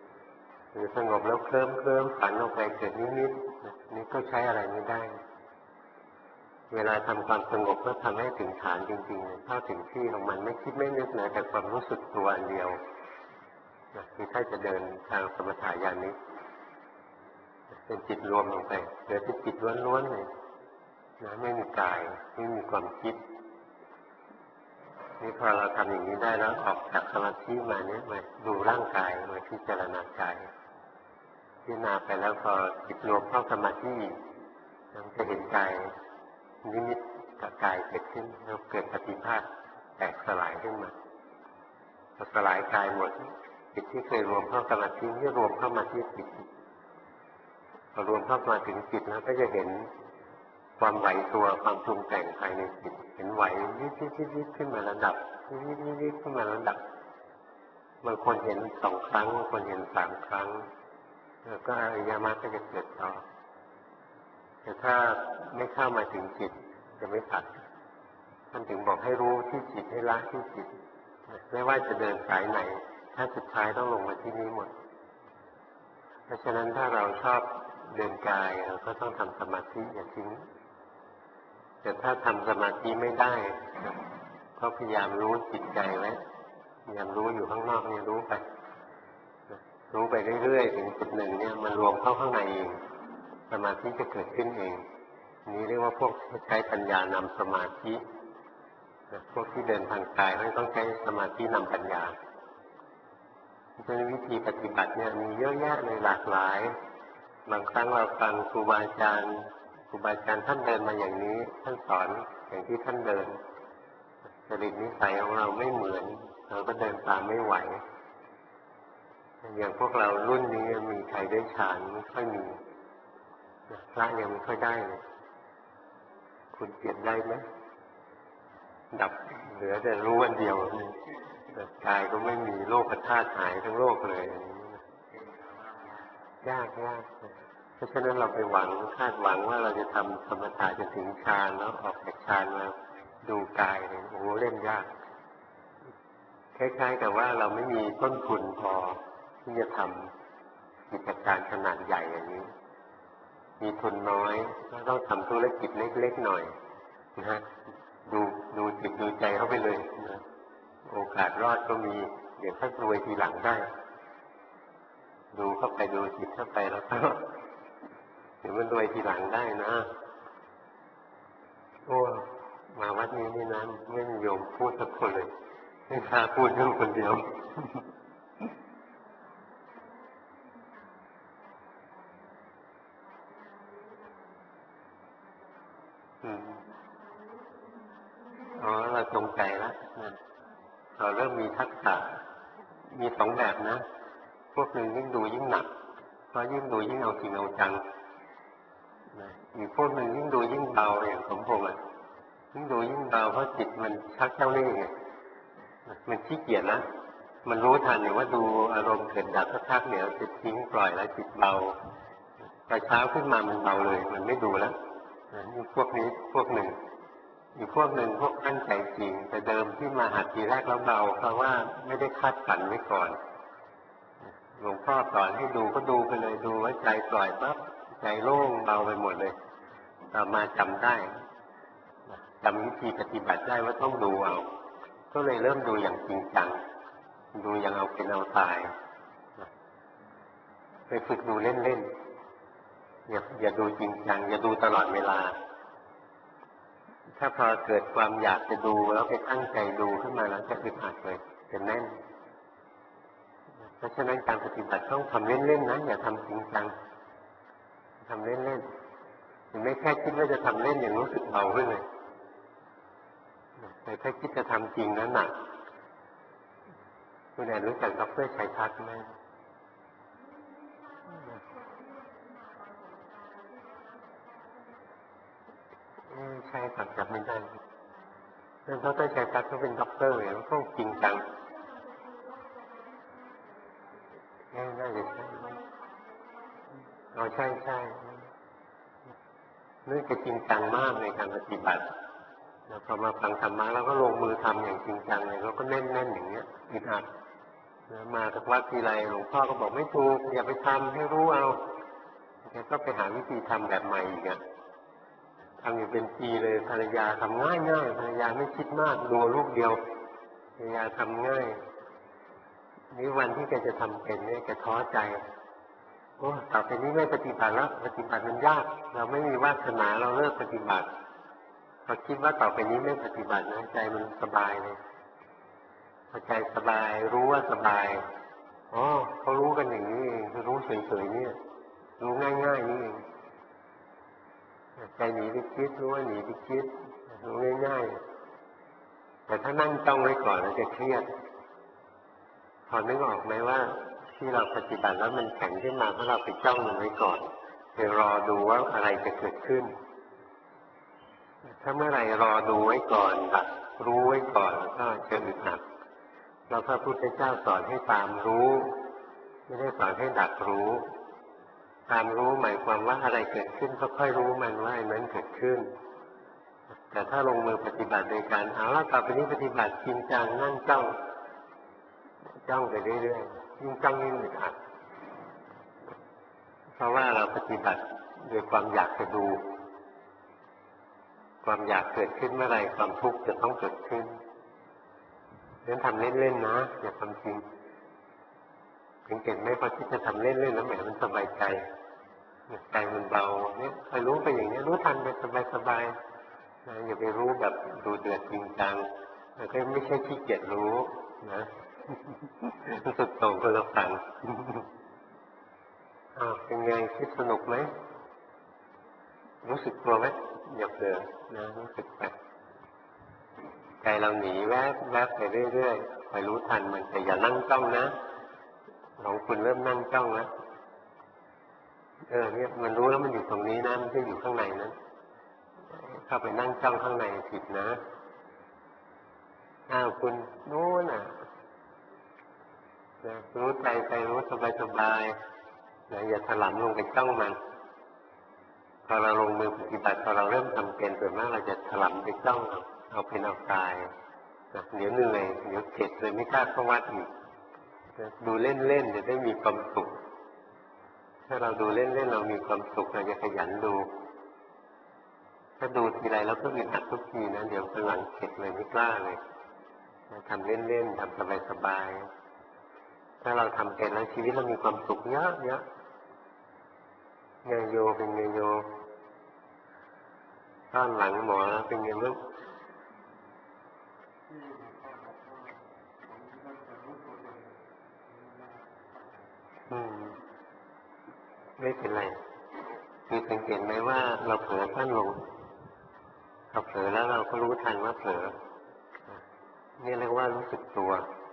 หรือสงบแล้วเคลิ้มเคลิ้มฝันออกไปเกิดนิมิตนี่ก็ใช้อะไรไม่ได้เวลาทำความสงบก็ทำให้ถึงฐานจริงๆเข้าถึงที่ของมันไม่คิดไม่นึกเหนือแต่ความรู้สึกตัวอันเดียวนะคือถ้าจะเดินทางสมถะญาณนี้เป็นจิตรวมลงไปเหลือที่จิตล้วนๆเลยนะไม่มีกายไม่มีความคิดนี่พอเราทำอย่างนี้ได้แล้วออกจากสมาธิมาเนี้ยมาดูร่างกายมาพิจารณากายพิจารณาไปแล้วพอจิตรวมเข้าสมาธิเราจะเห็นกายนิมิตกับกายเกิดขึ้นแล้วเกิดปฏิภาคแตกสลายขึ้นมาพอสลายกายหมดจิตที่เคยรวมเข้าสมาธินี่รวมเข้ามาที่จิตพอรวมเข้ามาถึงจิตแล้วก็จะเห็นความไหวตัวความปรุงแต่งภายในจิตเห็นไหวยิบยิบยิบยิบขึ้นมาระดับยิบยิบยิบยิบขึ้นมาระดับบางคนเห็นสองครั้งบางคนเห็นสามครั้งแล้วก็อริยมรรคก็จะเกิดต่อแต่ถ้าไม่เข้ามาถึงจิตจะไม่ตัดท่านถึงบอกให้รู้ที่จิตให้ละที่จิตไม่ว่าจะเดินสายไหนถ้าสุดท้ายต้องลงมาที่นี้หมดเพราะฉะนั้นถ้าเราชอบเดินกายเราก็ต้องทำสมาธิอย่าทิ้งแต่ถ้าทำสมาธิไม่ได้ก็พยายามรู้จิตใจไว้พยายามรู้อยู่ข้างนอกเนี่ยรู้ไปรู้ไปเรื่อยๆถึงจุดหนึ่งเนี่ยมันรวมเข้าข้างในเองสมาธิจะเกิดขึ้นเองนี้เรียกว่าพวกใช้ปัญญานำสมาธิพวกที่เดินทางกายไม่ต้องใช้สมาธินำปัญญาเพราะฉะนั้นวิธีปฏิบัติเนี่ยมีเยอะแยะเลยหลากหลายบางครั้งเราฟังครูบาอาจารย์ครูบาอาจารย์ท่านเดินมาอย่างนี้ท่านสอนอย่างที่ท่านเดินจริตนิสัยของเราไม่เหมือนเราก็เดินตามไม่ไหวอย่างพวกเรารุ่นนี้มีใครได้ฌานไม่ค่อยมีพระยังไม่ค่อยได้เลยคุณเปลี่ยนได้ไหมดับเหลือแต่รู้วันเดียวกายก็ไม่มีโลกธาตุหายทั้งโลกเลยยากยากเพราะฉะนั้นเราไปหวังคาดหวังว่าเราจะทำสมถะจนถึงฌานแล้วออกจากฌานมาดูกายเลยโอ้โหเล่นยากคล้ายๆกับว่าเราไม่มีต้นทุนพอที่จะทำกิจการขนาดใหญ่อย่างนี้มีทุนน้อยก็ต้องทำธุรกิจเล็กๆหน่อยนะฮะดูดูจิตดูใจเข้าไปเลยนะโอกาสรอดก็มีเดี๋ยวค่อยรวยทีหลังได้ดูเข้าไปดูจิตเข้าไปแล้วก็เดี๋ยวมันรวยทีหลังได้นะโอ้มาวัดนี้นี่นะไม่มีโยมพูดสักคนเลยไม่พาพูดเรื่องคนเดียวอ๋อเราตรงใจแล้วเราเริ่มมีทักษะมีสองแบบนะพวกหนึ่งยิ่งดูยิ่งหนักเพราะยิ่งดูยิ่งเอาจริงเอาจังอีกพวกหนึ่งยิ่งดูยิ่งเบาอย่างสมพงษ์อ่ะยิ่งดูยิ่งเบาเพราะจิตมันชักเจ้าเล่ห์ไงมันขี้เกียจนะมันรู้ทันอย่างว่าดูอารมณ์เกิดดับสักพักเดี๋ยวจิตทิ้งปล่อยแล้วจิตเบาพอเช้าขึ้นมามันเบาเลยมันไม่ดูแล้วนี่พวกนี้พวกหนึ่งอีกพวกหนึ่งพวกตั้งใจจริงแต่เดิมที่มาหัดทีแรกแล้วเบาเพราะว่าไม่ได้คาดฝันไว้ก่อนหลวงพ่อสอนให้ดูก็ดูไปเลยดูว่าใจปล่อยปั๊บใจโล่งเบาไปหมดเลยต่อมาจำได้จำวิธีปฏิบัติได้ว่าต้องดูเอาก็เลยเริ่มดูอย่างจริงจังดูอย่างเอาเป็นเอาตายไปฝึกดูเล่นๆอย่าอย่าดูจริงจังอย่าดูตลอดเวลาถ้าพอเกิดความอยากจะดูแล้วไปตั้งใจดูขึ้นมาแล้วจะอึดอัดเลยจะแน่นเพราะฉะนั้นการปฏิบัติต้องทำเล่นๆนะอย่าทำจริงจังทำเล่นๆถึงไม่แค่คิดว่าจะทำเล่นอย่างรู้สึกเบาขึ้นเลยแต่ถ้าคิดจะทำจริงนั้นหนักคุณแอนรู้จักดร.ชัยทัศน์ไหมใช่ครับจำไม่ได้เรื่องดร.ชัยทัศน์เขาเป็นด็อกเตอร์เนี่ยเขาจริงจังน่าจะใช่อ๋อใช่ใช่นี่จะจริงจังมากในการปฏิบัติแล้วพอมาฟังธรรมะแล้วก็ลงมือทำอย่างจริงจังเลยแล้วก็แน่นๆอย่างเงี้ยอึดอัดมาจากวัดทีไรหลวงพ่อก็บอกไม่ถูกอย่าไปทำให้รู้เอาแกก็ไปหาวิธีทำแบบใหม่อีกอะทำอยู่เป็นปีเลยภรรยาทำง่ายง่ายภรรยาไม่คิดมากดูลูกเดียวภรรยาทำง่ายนี่วันที่แกจะทำเป็นเนี่ยแกท้อใจโอ้ต่อไปนี้ไม่ปฏิบัติแล้วปฏิบัติมันยากเราไม่มีวาสนาเราเลิกปฏิบัติพอคิดว่าต่อไปนี้ไม่ปฏิบัตินะใจมันสบายเลยพอใจสบายรู้ว่าสบายอ๋อเขารู้กันอย่างนี้เองรู้เฉยๆเนี่ยรู้ง่ายๆนี่เองใจหนีไปคิดรู้ว่าหนีไปคิดรู้ง่ายๆแต่ถ้านั่งจ้องไว้ก่อนแล้วจะเครียดพอนึกออกไหมว่าที่เราปฏิบัติแล้วมันแข็งขึ้นมาเพราะเราไปจ้องมันไว้ก่อนไปรอดูว่าอะไรจะเกิดขึ้นถ้าเมื่อไหร่รอดูไว้ก่อนดักรู้ไว้ก่อนก็จะอึดอัดเราพระพุทธเจ้าสอนให้ตามรู้ไม่ได้สอนให้ดักรู้ตามรู้หมายความว่าอะไรเกิดขึ้นก็ค่อยรู้มันว่าไอ้นั้นเกิดขึ้นแต่ถ้าลงมือปฏิบัติโดยการเอาละต่อไปนี้ปฏิบัติจริงจังนั่งจ้องจ้องไปเรื่อยๆยิ่งจ้องยิ่งอึดอัดเพราะว่าเราปฏิบัติด้วยความอยากจะดูความอยากเกิดขึ้นเมื่อไรความทุกข์จะต้องเกิดขึ้นงั้นทำเล่นๆนะอย่าทำจริงถึงเก่งไม่พอที่จะทำเล่นๆแล้วแหมมันสบายใจใจมันเบาเนี่ยคอยรู้ไปอย่างนี้รู้ทันไปสบายๆนะอย่าไปรู้แบบดูเดือดจริงจังแล้วก็ไม่ใช่ขี้เกียจรู้นะรู้สึกตรงคนละฝั่งอ้าวเป็นไงคิดสนุกไหมรู้สึกกลัวไหมอย่าเผลอนะรู้สึกไปใจเราหนีแวบแวบไปเรื่อยๆคอยรู้ทันมันแต่อย่านั่งจ้องนะของคุณเริ่มนั่งจ้องแล้วเออเนี่ยมันรู้แล้วมันอยู่ตรงนี้นะมันไม่อยู่ข้างในนะเข้าไปนั่งจ้องข้างในผิดนะอ้าวคุณนู้นน่ะนะรู้ใจใจรู้สบายสบายนะอย่าถลำลงไปจ้องมันพอเราลงมือปฏิบัติพอเราเริ่มทำเป็นส่วนมากเราจะถลำไปจ้องเอาเอาเป็นเอาตายนะเดี๋ยวเหนื่อยเดี๋ยวเข็ดเลยไม่กล้าเข้าวัดอีกดูเล่นๆจะได้มีความสุขถ้าเราดูเล่นๆเรามีความสุขเราจะขยันดูถ้าดูทีไรแล้วก็อึดอัดทุกทีนะเดี๋ยวหลังเข็ดเลยไม่กล้าเลยทำเล่นๆทำสบายๆถ้าเราทำเป็นแล้วชีวิตเรามีความสุขเยอะเยอะไงโยเป็นไงโยต้อนหลังหมอเป็นไงลูกอืมไม่เป็นไรคือสังเกตไหมว่าเราเผลอสั้นลงเราเผลอแล้วเราก็รู้ทันว่าเผลอนี่เรียกว่ารู้สึกตัว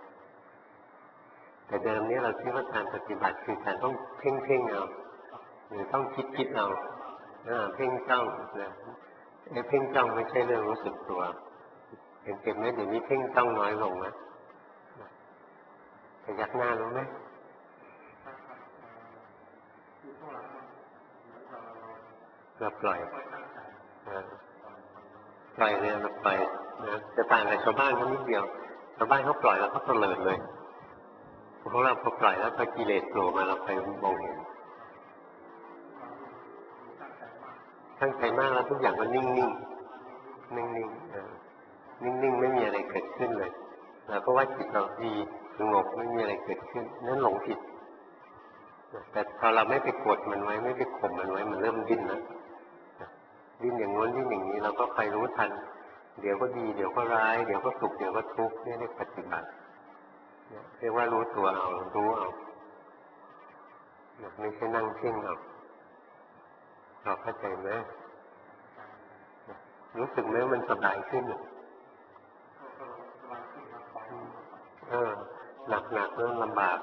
แต่เดิมนี้เราคิดว่าการปฏิบัติคือการต้องเพ่งเพ่งเอาหรือต้องคิดคิดเอาเพ่งจ้องนะไอ้เพ่งจ้องไม่ใช่เรื่องรู้สึกตัวเห็นเก็บไหมเดี๋ยวนี้เพ่งจ้องน้อยลงนะพยักหน้ารู้ไหมเราปล่อยปล่อยเนี่ยเราปล่อยนะจะต่างกับชาวบ้านเขานิดเดียวชาวบ้านเขาปล่อยแล้วเขาเตลิดเลยพวกเราพอปล่อยแล้วพอกิเลสโผล่มาเราไปมองเห็นตั้งใจมากแล้วทุกอย่างมันนิ่งๆนิ่งๆนิ่งๆไม่มีอะไรเกิดขึ้นเลยเราก็ว่าจิตเราดีสงบไม่มีอะไรเกิดขึ้นนั่นหลงผิดแต่พอเราไม่ไปกดมันไว้ไม่ไปข่มมันไว้มันเริ่มดิ้นนะดิ้นอย่างง้นดิ้นอย่างนี้เราก็ไปรู้ทันเดี๋ยวก็ดีเดี๋ยวก็ร้ายเดี๋ยวก็สุขเดี๋ยวก็ทุกข์นี่เรียกปฏิบัติเรียกว่ารู้ตัวเอารู้เอาไม่ใช่นั่งเพ่งเอาเราเข้าใจไหมรู้สึกไหมมันสบายขึ้นเออหนักหนักเริ่มลำบาก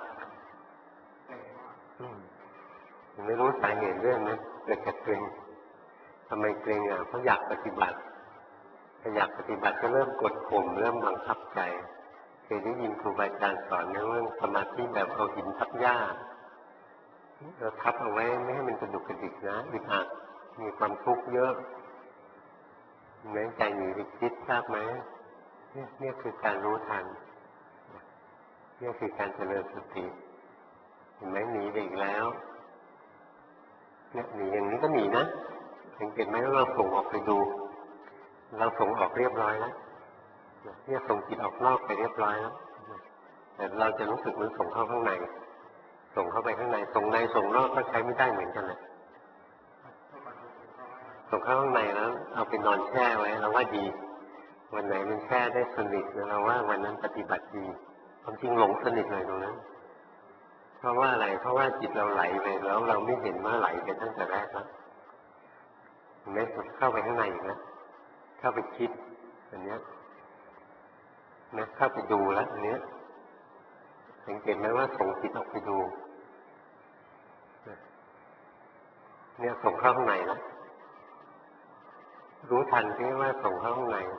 ไม่รู้สาเหตุเรื่องไหมเกิดจากเกรงทำไมเกรงอ่ะเพราะอยากปฏิบัติถ้าอยากปฏิบัติก็เริ่มกดข่มเริ่มบังคับใจเคยได้ยินครูบาอาจารย์สอนเรื่องสมาธิแบบเอาหินทับหญ้าเราทับเอาไว้ไม่ให้มันกระดุกกระดิกนะอึดอัดมีความทุกข์เยอะแม้ใจหนีไปคิดทราบไหมเนี่ยคือการรู้ทันนี่คือการเจริญสติเห็นไหมหนีไปอีกแล้วเนี่ยหนีอย่างนี้ก็หนีนะสังเกตไหมว่าเราส่งออกไปดูเราส่งออกเรียบร้อยแล้วเนี่ยส่งจิตออกนอกไปเรียบร้อยแล้วแต่เราจะรู้สึกมันส่งเข้าข้างในส่งเข้าไปข้างในส่งในส่งนอกก็ใช้ไม่ได้เหมือนกันเลยส่งเข้าข้างในแล้วเอาไปนอนแช่ไว้เราว่าดีวันไหนมันแช่ได้สนิทเราว่าวันนั้นปฏิบัติดีความจริงหลงสนิทเลยตรงนั้นเพราะว่าอะไรเพราะว่าจิตเราไหลไปแล้วเราไม่เห็นว่าไหลไปตั้งแต่แรกแล้วไม่เข้าไปข้างในอีกนะเข้าไปคิดอันนี้นะเข้าไปดูแล้วอันนี้สังเกตไหมว่าส่งจิตออกไปดูเนี่ยส่งเข้าข้างในแล้วรู้ทันที่ว่าส่งเข้าข้างใน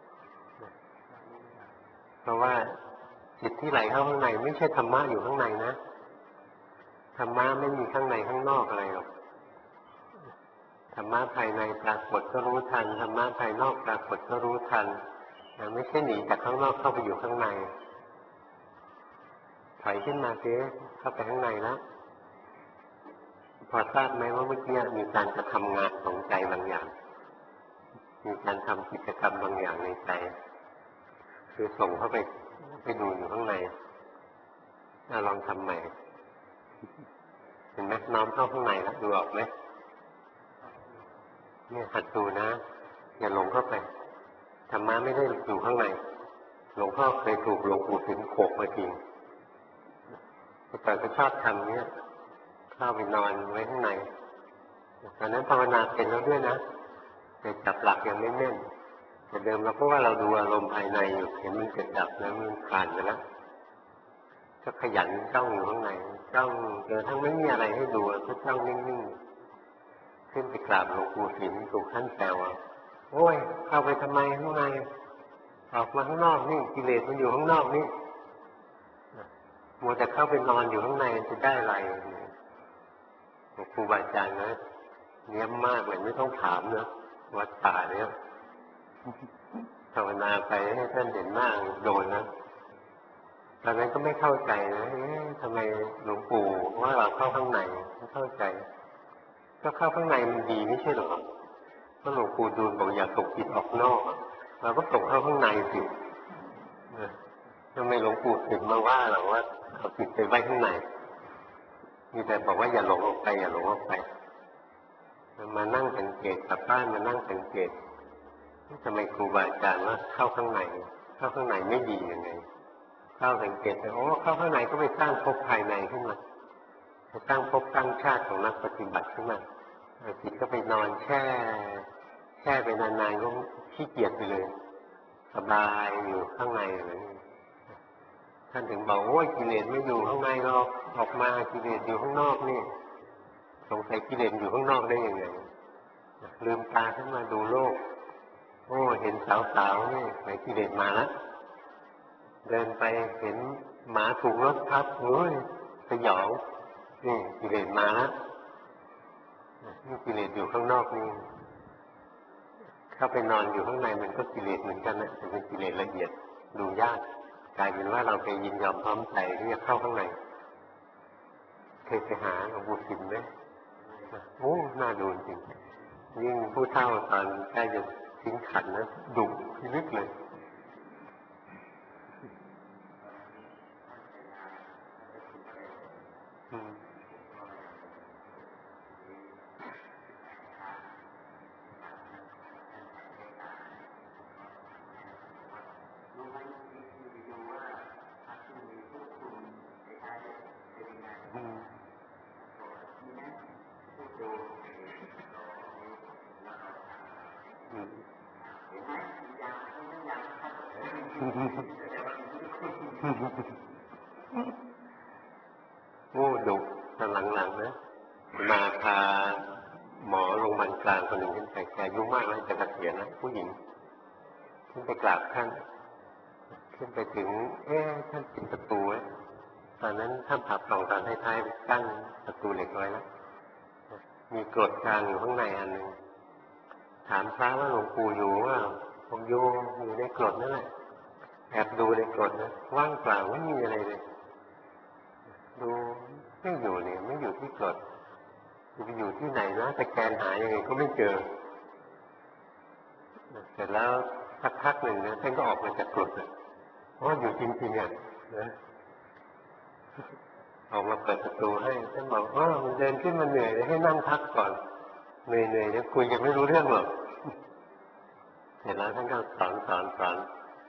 เพราะว่าจิตที่ไหลเข้าข้างในไม่ใช่ธรรมะอยู่ข้างในนะธรรมะไม่มีข้างในข้างนอกอะไรหรอกธรรมะภายในปรากฏก็รู้ทันธรรมะภายนอกปรากฏก็รู้ทันไม่ใช่หนีจากข้างนอกเข้าไปอยู่ข้างในถอยขึ้นมาเจ๊เข้าไปข้างในแล้วพอทราบไหมว่าเมื่อกี้มีการกระทำงานของใจบางอย่างมีการทำกิจกรรมบางอย่างในใจคือส่งเข้าไปไปดูอยู่ข้างในลองทำใหม่เห็นไหมน้อมเข้าข้างในแล้วดูออกไหมเนี่ยหัดดูนะอย่าหลงเข้าไปธรรมะไม่ได้อยู่ข้างในหลวงพ่อเคยถูกหลวงปู่สิมโขกมาจริงแต่ก็ชอบทำเนี้ยเข้าไปนอนไว้ข้างในตอนนั้นภาวนาเป็นแล้วด้วยนะแต่จับหลักยังไม่แน่นแต่เดิมเราก็ว่าเราดูอารมณ์ภายในอยู่เห็นมันเกิดดับแล้วมันผ่านไปแล้วก็ขยันจ้องอยู่ข้างในจ้องจนทั้งไม่มีอะไรให้ดูก็จ้องนิ่งๆขึ้นไปกราบหลวงปู่สิมถูกท่านแซวโอ้ยเข้าไปทำไมข้างในออกมาข้างนอกนี่กิเลสมันอยู่ข้างนอกนี่มัวแต่เข้าไปนอนอยู่ข้างในจะได้อะไรครูบาอาจารย์นะเนี้ยมากเลยไม่ต้องถามนะวัดป่าเนี่ยภาวนาไปให้ท่านเห็นหน้าโดนนะตอนนั้นก็ไม่เข้าใจนะเอ๊ะทำไมหลวงปู่ว่าเราเข้าข้างในไม่เข้าใจก็เข้าข้างในมันดีไม่ใช่หรอเพราะหลวงปู่ดูลบอกอย่าส่งจิตออกนอกเราก็ส่งเข้าข้างในสิทำไมหลวงปู่ถึงมาว่าเราว่าเอาจิตไปไว้ข้างในมีแต่บอกว่าอย่าหลงออกไปอย่าหลงออกไปมานั่งสังเกตกลับบ้านมานั่งสังเกตทำไมครูบาอาจารย์ว่าเข้าข้างในเข้าข้างในไม่ดียังไงเข้าสังเกตแต่โอ้เข้าข้างในก็ไปสร้างภพภายในขึ้นมาไปสร้างภพสร้างชาติของนักปฏิบัติขึ้นมาจิตก็ไปนอนแช่แช่ไปนานๆก็ขี้เกียจไปเลยสบายอยู่ข้างในเลยท่านถึงบอกโอ้ยกิเลสไม่อยู่ข้างในหรอกออกมากิเลสอยู่ข้างนอกนี่สงสัยกิเลสอยู่ข้างนอกได้ยังไงลืมตาขึ้นมาดูโลกโอ้เห็นสาวๆนี่ไหนกิเลสมาแล้วเดินไปเห็นหมาถูกรถทับเฮ้ยสยองนี่กิเลสมาแล้วนี่กิเลสอยู่ข้างนอกนี่เข้าไปนอนอยู่ข้างในมันก็กิเลสเหมือนกันนะแต่เป็นกิเลสละเอียดดูยากกลายเป็นว่าเราไปยินยอมพร้อมใจที่จะเข้าข้างในเคยไปหาหลวงปู่สิมไหมโอ้น่าดูจริงยิ่งผู้เฒ่าตอนใกล้จะทิ้งขันนะดุชีวิตเลยโอ้ดุตอนหลังๆนะมาพาหมอโรงพยาบาลกลางคนหนึ่งขึ้นไปแกอายุมากแล้วจะเกษียณแล้วผู้หญิงขึ้นไปกราบท่านขึ้นไปถึงเอ๊ะท่านปิดประตูไว้ตอนนั้นท่านผ่าปล่องตอนท้ายๆกั้นประตูเหล็กไว้แล้วมีกรดกลางอยู่ข้างในอันหนึ่งถามพระว่าหลวงปู่อยู่ว่าผมอยู่อยู่ในกรดนั่นแหละแอบดูในกรดนะว่างเปล่าไม่มีอะไรเลยดูไม่อยู่เนี่ยไม่อยู่ที่กรดจะไปอยู่ที่ไหนนะสแกนหายังไงก็ไม่เจอเสร็จแล้วสักพักหนึ่งนะท่านก็ออกมาจากกรดเพราะอยู่จริงๆอ่ะนะออกมาเปิดประตูให้ท่านบอกว่ามันเดินขึ้นมาเหนื่อยเลยให้นั่งพักก่อนเหนื่อยเหนื่อยเนี่ยคุยยังไม่รู้เรื่องหรอกเสร็จแล้วท่านก็สอนสอนสอน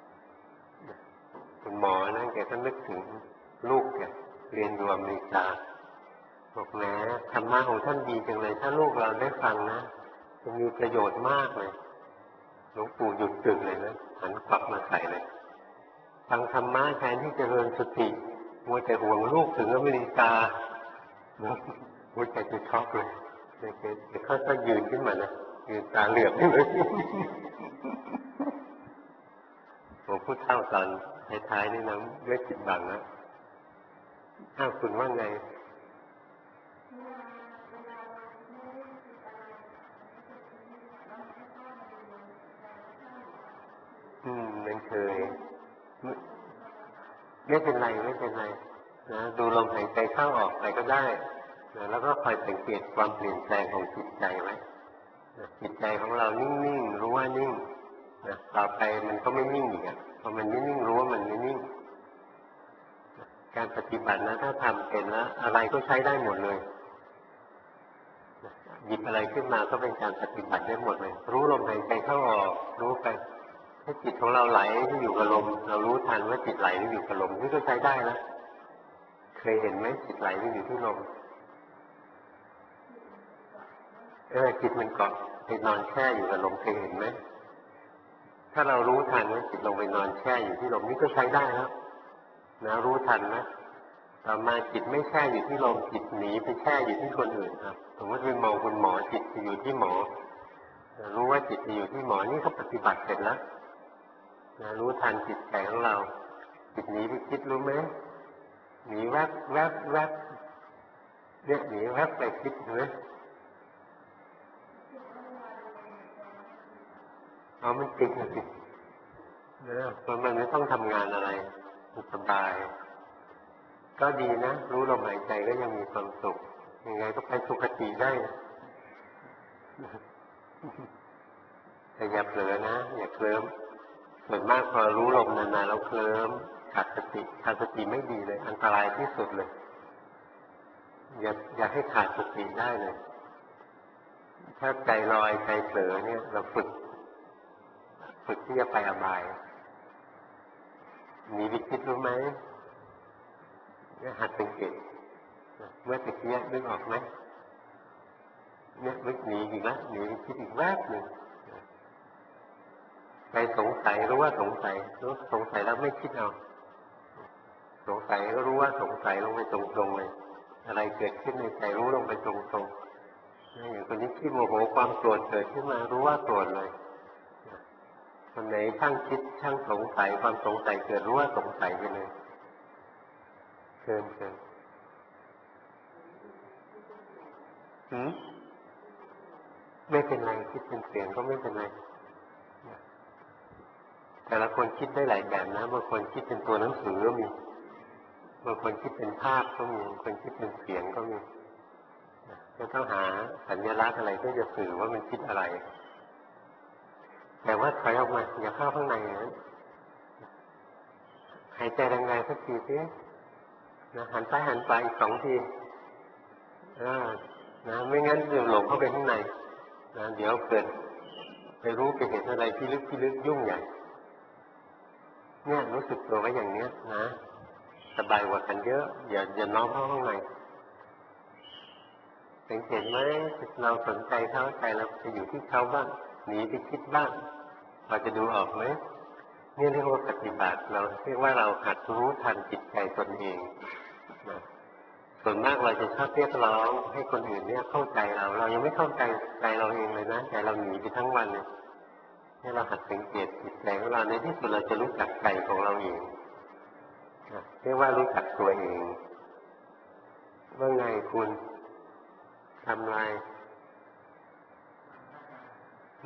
คุณหมอนะแกท่านนึกถึงลูกแกเรียนอยู่อเมริกาบอกแหมธรรมะของท่านดีจังเลยถ้าลูกเราได้ฟังนะจะมีประโยชน์มากเลยหลวงปู่หยุดตึงเลยนะหันกลับมาใส่เลยฟังธรรมะแทนที่จะเริญสติมัวแต่ห่วงลูกถึงอเมริกาหัวใจจะช็อกเลยเด็กเขาก็ยืนขึ้นมานะยืนตาเหลือกขึ้นเลยผมพูดเท่าตอนท้ายๆนี่นะไม่ปิดบังนะถ้าคุณว่าไงอืมมันเคยไม่เป็นไรไม่เป็นไรนะดูลมหายใจเข้าออกไปก็ได้นะแล้วก็คอยสังเกตความเปลี่ยนแปลงของจิตใจไว้นะจิตใจของเรานิ่งๆรู้ว่านิ่งนะต่อไปมันก็ไม่นิ่งอีกอ่ะพอมันไม่นิ่งรู้ว่ามันไม่นิ่งการปฏิบัตินะถ้าทำเป็นแล้วอะไรก็ใช้ได้หมดเลยหยิบอะไรขึ้นมาก็เป็นการปฏิบัติได้หมดเลยรู้ลมหายใจเข้าออกรู้ไปถ้าจิตของเราไหลที่อยู่กับลมเรารู้ทันว่าจิตไหลที่อยู่กับลมนี่ก็ใช้ได้แล้วเคยเห็นไหมจิตไหลที่อยู่ที่ลมเออจิตมันเกาะไปนอนแช่อยู่กับลมเคยเห็นไหมถ้าเรารู้ทันว่าจิตลงไปนอนแช่อยู่ที่ลมนี่ก็ใช้ได้แล้วนะรู้ทันนะต่อมาจิตไม่แช่อยู่ที่ลมจิตหนีไปแช่อยู่ที่คนอื่นครับสมมติไปมองคุณหมอจิตไปอยู่ที่หมอรู้ว่าจิตไปอยู่ที่หมอนี่ก็ปฏิบัติเสร็จแล้วนะรู้ทันจิตใจของเราจิตหนีไปคิดรู้ไหมหนีแวบแวบแวบเนี่ยหนีแวบไปคิดเห็นไหมเอามันติดนะสิเนี่ยมันไม่ต้องทำงานอะไรสบายก็ดีนะรู้ลมหายใจก็ยังมีความสุขยังไงก็ไปสุคติได้แต่อย่าเผลอนะอย่าเคลิ้มส่วนมากพอรู้ลมนานๆแล้วเคลิ้มขาดสติขาดสติไม่ดีเลยอันตรายที่สุดเลยอย่าอย่าให้ขาดสติได้เลยถ้าใจลอยใจเผลอเนี่ยเราฝึกฝึกที่จะไปอบายมีวิธีรู้ไหมเนี่ยหัดสังเกตเมื่อตะกี้นึกออกไหมเนี่ยนึกหนีอีกแล้วหนีคิดอีกแวบหนึ่งใจสงสัยรู้ว่าสงสัยรู้สงสัยแล้วไม่คิดเอาสงสัยก็รู้ว่าสงสัยลงไปตรงๆเลยอะไรเกิดขึ้นในใจรู้ลงไปตรงๆอย่างคนนี้ที่โมโหความโกรธเกิดขึ้นมารู้ว่าโกรธเลยคนไหนช่างคิดช่างสงสัยความสงสัยเกิดรู้ว่าสงสัยไปเลยเชิญเชิญหืมไม่เป็นไรคิดเป็นเสียงก็ไม่เป็นไรแต่ละคนคิดได้หลายแบบนะบางคนคิดเป็นตัวหนังสือก็มีบางคนคิดเป็นภาพก็มีบางคนคิดเป็นเสียงก็มีก็ต้องหาสัญลักษณ์อะไรเพื่อจะสื่อว่ามันคิดอะไรแต่ว่าถอยออกมาอย่าเข้าข้างในนะหายใจแรงๆสักทีสินะหันซ้ายหันขวาอีกสองทีนะไม่งั้นจะหลงเข้าไปข้างในนะเดี๋ยวเกิดไปรู้ไปเห็นอะไรที่ลึกที่ลึกยุ่งใหญ่เนี่ยรู้สึกตัวไว้อย่างเนี้ยนะสบายกว่ากันเยอะอย่าอย่าน้อมเข้าข้างในสังเกตไหมเราสนใจเขาใจเราจะอยู่ที่เขาบ้างหนีไปคิดบ้างเราจะดูออกไหมนี่เรียกว่าปฏิบัติเราเรียกว่าเราหัดรู้ทันจิตใจตนเองนะส่วนมากเราจะชอบเรียกร้องให้คนอื่นเนี่ยเข้าใจเราเรายังไม่เข้าใจใจเราเองเลยนะใจเราหนีไปทั้งวันเลยให้เราหัดสังเกตจิตใจของเราในที่สุดเราจะรู้จักใจของเราเองเรียกว่ารู้จักตัวเองว่าไงคุณทำไร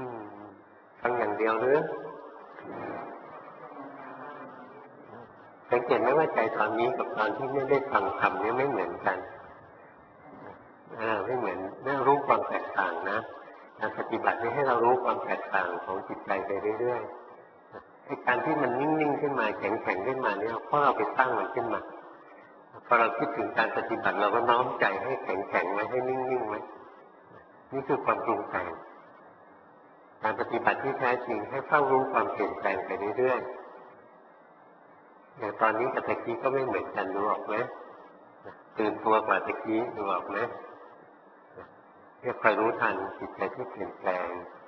ฟังอย่างเดียวหรือทสังเกตไหมว่าใจตอนนี้กับตอนที่ไม่ได้ฟังธรรมนี่ไม่เหมือนกันอ่าไม่เหมือนเรื่องรู้ความแตกต่างนะการปฏิบัตินี้ให้เรารู้ความแตกต่างของจิตใจไปเรื่อยๆไอ้การที่มันนิ่งๆขึ้นมาแข็งๆขึ้นมาเนี่ยเพราะเราไปตั้งมันขึ้นมาพอเราคิดถึงการปฏิบัติเราก็น้อมใจให้แข็งๆไว้ให้นิ่งๆไว้นี่คือความปรุงแต่งการปฏิบัติที่แท้จริงให้เฝ้ารู้ความเปลี่ยนแปลงไปเรื่อยๆอย่างตอนนี้กับตะกี้ก็ไม่เหมือนกันดูออกไหมตื่นตัวกว่าตะกี้ดูออกไหมเรียกคอยรู้ทันจิตใจที่เปลี่ยนแปลง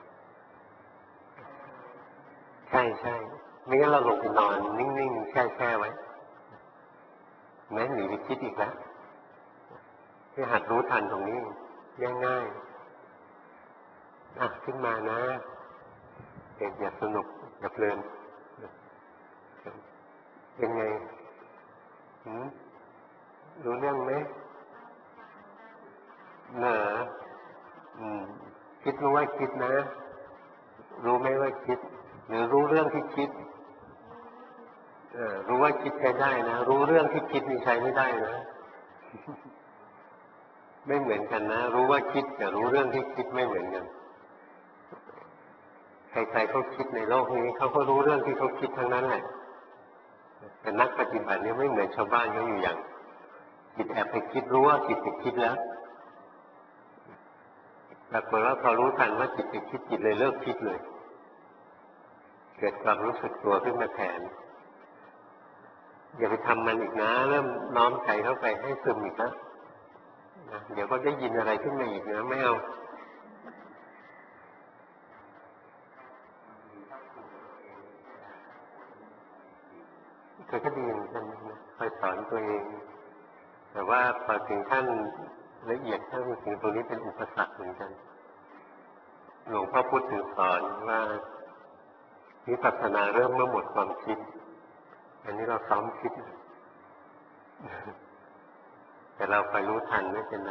ใช่ใช่ไม่งั้นเราลงไปนอนนิ่งๆแช่แช่ไว้แม้หนีไปคิดอีกแล้วที่หัดรู้ทันตรงนี้ง่ายๆอ่ะขึ้นมานะเด็กอย่าสนุกอย่าเพลินเป็นไงหืมรู้เรื่องไหมเหนออืมคิดรู้ว่าคิดนะรู้ไหมว่าคิดหรือรู้เรื่องที่คิดเออรู้ว่าคิดใช้ได้นะรู้เรื่องที่คิดนี่ใช้ไม่ได้นะไม่เหมือนกันนะรู้ว่าคิดกับรู้เรื่องที่คิดไม่เหมือนกันใครๆเขาคิดในโลกนี้เขาก็รู้เรื่องที่เขาคิดทั้งนั้นแหละแต่นักปฏิบัติเนี่ยไม่เหมือนชาวบ้านเขาอยู่อย่างจิตแอบไปคิดรู้ว่าจิตไปคิดแล้วปรากฏว่าพอรู้ทันว่าจิตไปคิดจิตเลยเลิกคิดเลยเกิดความรู้สึกตัวขึ้นมาแทนอย่าไปทำมันอีกนะเริ่มน้อมใจเข้าไปให้ซึมอีกนะเดี๋ยวก็ได้ยินอะไรขึ้นมาอีกนะไม่เอาเธอก็ดีเหมือนกันคอยสอนตัวเองแต่ว่าพอถึงขั้นละเอียดถ้าถึงตรงนี้เป็นอุปสรรคเหมือนกันหลวงพ่อพูดถึงสอนว่าวิปัสสนาเริ่มเมื่อหมดความคิดอันนี้เราซ้อมคิดแต่เราไปรู้ทันไม่เป็นไร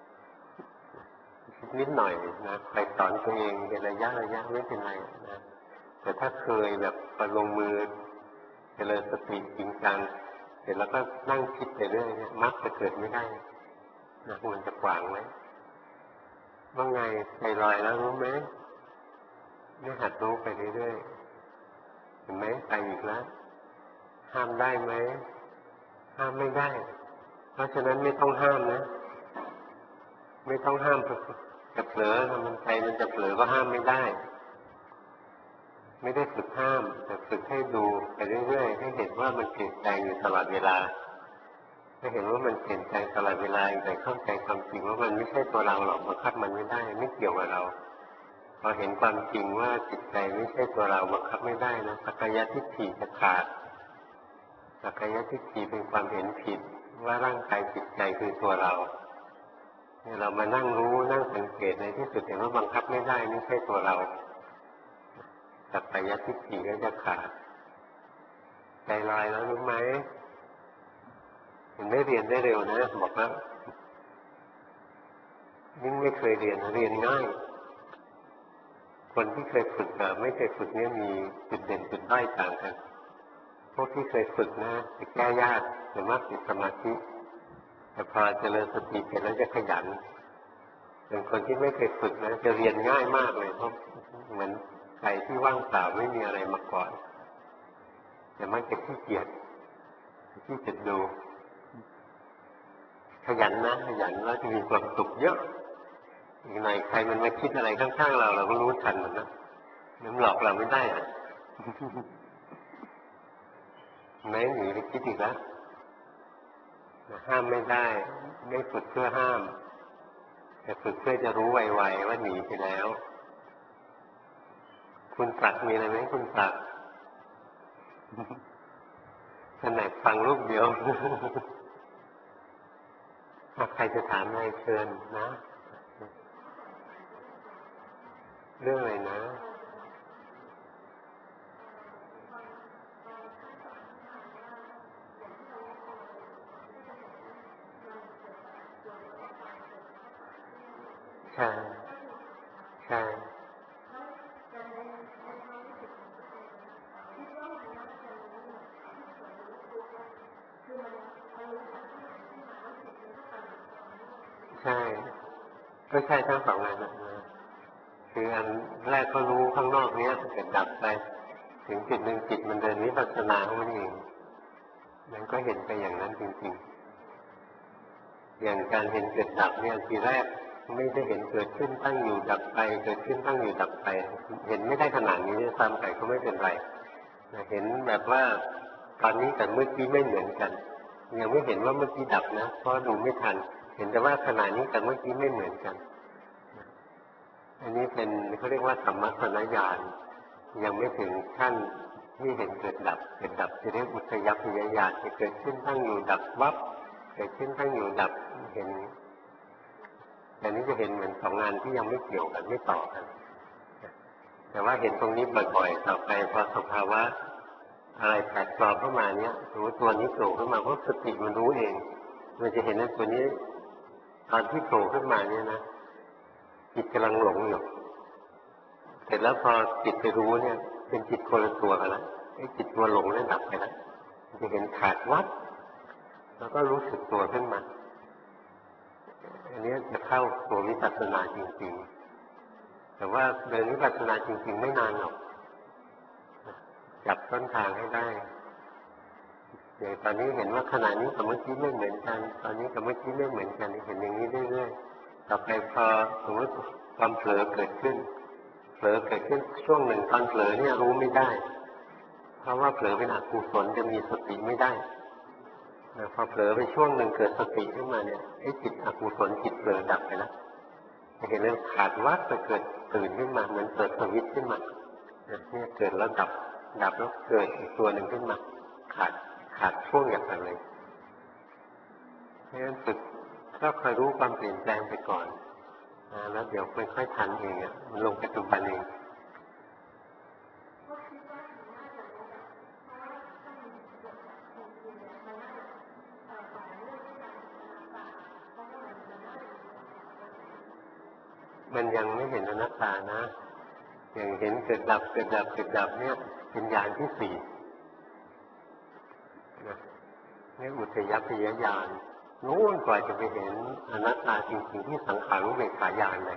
คิดนิดหน่อยนะไปสอนตัวเองเป็นระยะระยะไม่เป็นไรนะแต่ถ้าเคยแบบพอลงมือเจริญสติจริงจังเสร็จแล้วก็นั่งคิดไปเรื่อยเนี่ยมักจะเกิดไม่ได้นะมันจะขวางไว้ว่าไงใจลอยแล้วรู้ไหมนี่หัดรู้ไปเรื่อยๆเห็นไหมไปอีกแล้วห้ามได้ไหมห้ามไม่ได้เพราะฉะนั้นไม่ต้องห้ามนะไม่ต้องห้ามจะเผลอมันใจมันจะเผลอก็ห้ามไม่ได้ไม่ได้ฝึกห้ามแต่ฝึกให้ดูไปเรื่อยๆให้เห็นว่ามันเปลี่ยนแปลงอยู่ตลอดเวลาให้เห็นว่ามันเปลี่ยนแปลงตลอดเวลาแต่เข้าใจความจริงว่ามันไม่ใช่ตัวเราหรอกบังคับมันไม่ได้ไม่เกี่ยวกับเราพอเห็นความจริงว่าจิตใจไม่ใช่ตัวเราบังคับไม่ได้นะสักกายทิฏฐิจะขาดสักกายทิฏฐิเป็นความเห็นผิดว่าร่างกายจิตใจคือตัวเราเนี่ยเรามานั่งรู้นั่งสังเกตในที่สุดเห็นว่าบังคับไม่ได้ไม่ใช่ตัวเราสักกายทิฏฐิก็จะขาดใจลอยแล้วรู้ไหมมันไม่เรียนได้เร็วนะบอกแล้วยิ่งไม่เคยเรียนเรียนง่ายคนที่เคยฝึกกับไม่เคยฝึกเนี่ยมีจุดเด่นจุดด้อยต่างกันพวกที่เคยฝึกนะจะแก้ยากหรือว่าติดสมาธิแต่พอเจริญสติเสร็จแล้วจะขยันส่วนคนที่ไม่เคยฝึกนะจะเรียนง่ายมากเลยเพราะเหมือนใจที่ว่างเปล่าไม่มีอะไรมาก่อนแต่มันจะขี้เกียจขี้เกียจดูขยันนะขยันแล้วจะมีความสุขเยอะอีกหน่อยใครมันมาคิดอะไรข้างๆเราเราก็รู้ทันมันนะมันหลอกเราไม่ได้อะไหนหนีไปคิดอีกแล้วห้ามไม่ได้ไม่ฝึกเพื่อห้ามแต่ฝึกเพื่อจะรู้ไวๆว่าหนีไปแล้วคุณศักดิ์มีอะไรไหมคุณศักดิ์ขนาดฟังรูปเดียวถ้าใครจะถามอะไรเชิญนะเรื่องอะไรนะใช่ใช่ก็ใช่ทั้งสองงานนะคืออันแรกก็รู้ข้างนอกเนี้ยเกิดดับไปถึงจุดหนึ่งจิตมันเดินวิปัสสนาของมันเองมันก็เห็นไปอย่างนั้นจริงๆอย่างการเห็นเกิดดับเนี่ยทีแรกไม่ได้เห็นเกิดขึ้นตั้งอยู่ดับไปเกิดขึ้นตั้งอยู่ดับไปเห็นไม่ได้ขนาดนี้ซ้ำไปก็ไม่เป็นไรเห็นแบบว่าตอนนี้กับเมื่อกี้ไม่เหมือนกันยังไม่เห็นว่าเมื่อกี้ดับนะเพราะดูไม่ทันเห็นแต่ว่าขณะนี้กับเมื่อกี้ไม่เหมือนกันอันนี้เป็นเขาเรียกว่าสัมมัสสนญาณยังไม่ถึงขั้นที่เห็นเกิดดับเกิดดับจะเรียกอุทยัพยญาณจะเกิดขึ้นตั้งอยู่ดับวับเกิดขึ้นตั้งอยู่ดับเห็นแต่นี้จะเห็นเหมือนสองงานที่ยังไม่เกี่ยวกันไม่ต่อกันแต่ว่าเห็นตรงนี้บ่อยๆต่อไปพอสภาวะอะไรแปลกปลอมเข้ามาเนี้ยรู้ตัวนี้โผล่ขึ้นมาเพราะสติมันรู้เองมันจะเห็นว่าตัวนี้ตอนที่โผล่ขึ้นมาเนี่ยนะจิตกำลังหลงอยู่เสร็จแล้วพอจิตไปรู้เนี่ยเป็นจิตคนละตัวกันแล้วไอ้จิตตัวหลงเนี่ยดับไปแล้วจะเห็นขาดวัดแล้วก็รู้สึกตัวขึ้นมาอันนี้จะเข้าตัววิปัสสนาจริงๆแต่ว่าเดินวิปัสสนาจริงๆไม่นานหรอกจับต้นทางให้ได้อย่างตอนนี้เห็นว่าขณะนี้กับเมื่อกี้ไม่เหมือนกันตอนนี้กับเมื่อกี้ไม่เหมือนกันเห็นอย่างนี้เรื่อยๆต่อไปพอสมมติความเผลอเกิดขึ้นเผลอเกิดขึ้นช่วงหนึ่งตอนเผลอเนี่ยรู้ไม่ได้เพราะว่าเผลอเป็นอกุศลจะมีสติไม่ได้พอเผลอไปช่วงหนึ่งเกิดสติขึ้นมาเนี่ยไอ้จิตอกุศลจิตเผลอดับไปแล้วเห็นเลยขาดวัดไปเกิดตื่นขึ้นมาเหมือนเกิดสวิตช์ขึ้นมาเนี่ยเกิดแล้วดับดับแล้วเกิดอีกตัวหนึ่งขึ้นมาขาดขาดช่วงอย่างไรเลยเพราะฉะนั้นฝึกก็คอยรู้ความเปลี่ยนแปลงไปก่อนแล้วเดี๋ยวค่อยๆทันเองอ่ะมันลงปัจจุบันเองมันยังไม่เห็นอนัตตานะอย่างเห็นเกิดดับเกิดดับเกิดดับเนี่ยเป็นญาณที่สี่นี่อุทยัพยญาณนู้นกว่าจะไปเห็นอนัตตาจริงๆที่สังขารุเบกขาญาณเลย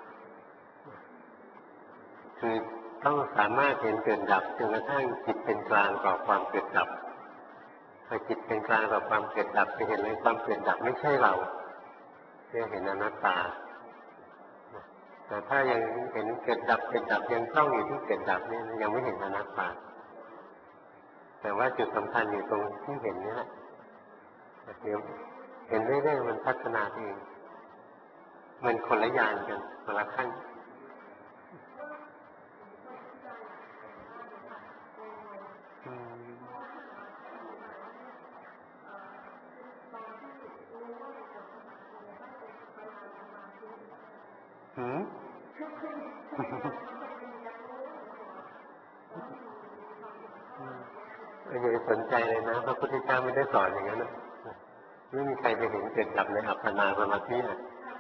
คือต้องสามารถเห็นเกิดดับจนกระทั่งจิตเป็นกลางต่อความเกิดดับพอจิตเป็นกลางต่อความเกิดดับจะเห็นเลยความเกิดดับไม่ใช่เราจะเห็นอนัตตาแต่ถ้ายังเห็นเกิดดับเกิดดับยังต้องอยู่ที่เกิดดับนี่ยังไม่เห็นอนัตตาแต่ว่าจุดสำคัญอยู่ตรงที่เห็นนี่แหละเดี๋ยวเห็นเรื่อยๆมันพัฒนาเองมันคนละญาณกันคนละขั้นหืมอย่าไปสนใจเลยนะพระพุทธเจ้าไม่ได้สอนอย่างนั้นนะไม่มีใครไปเห็นเกิดดับในอัปปนาสมาธินะ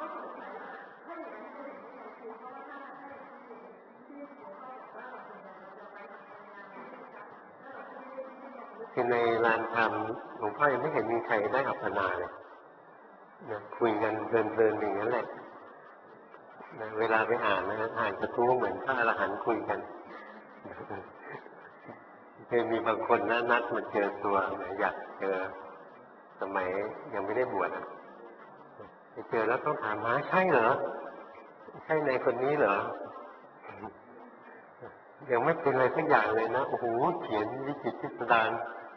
คือในลานธรรมหลวงพ่อยังไม่เห็นมีใครได้อัปปนาเลยนะคุยกันเพลินๆอย่างนั้นแหละนะเวลาไปอ่านนะอ่านกระทู้เหมือนพระอรหันต์คุยกันเคยมีบางคนนะนัดมาเจอตัวอยากเจอสมัยยังไม่ได้บวชนะไปเจอแล้วต้องถามหาใช่เหรอใช่ในคนนี้เหรอยังไม่เป็นอะไรสักอย่างเลยนะโอ้โหเขียนวิจิตรพิสดาร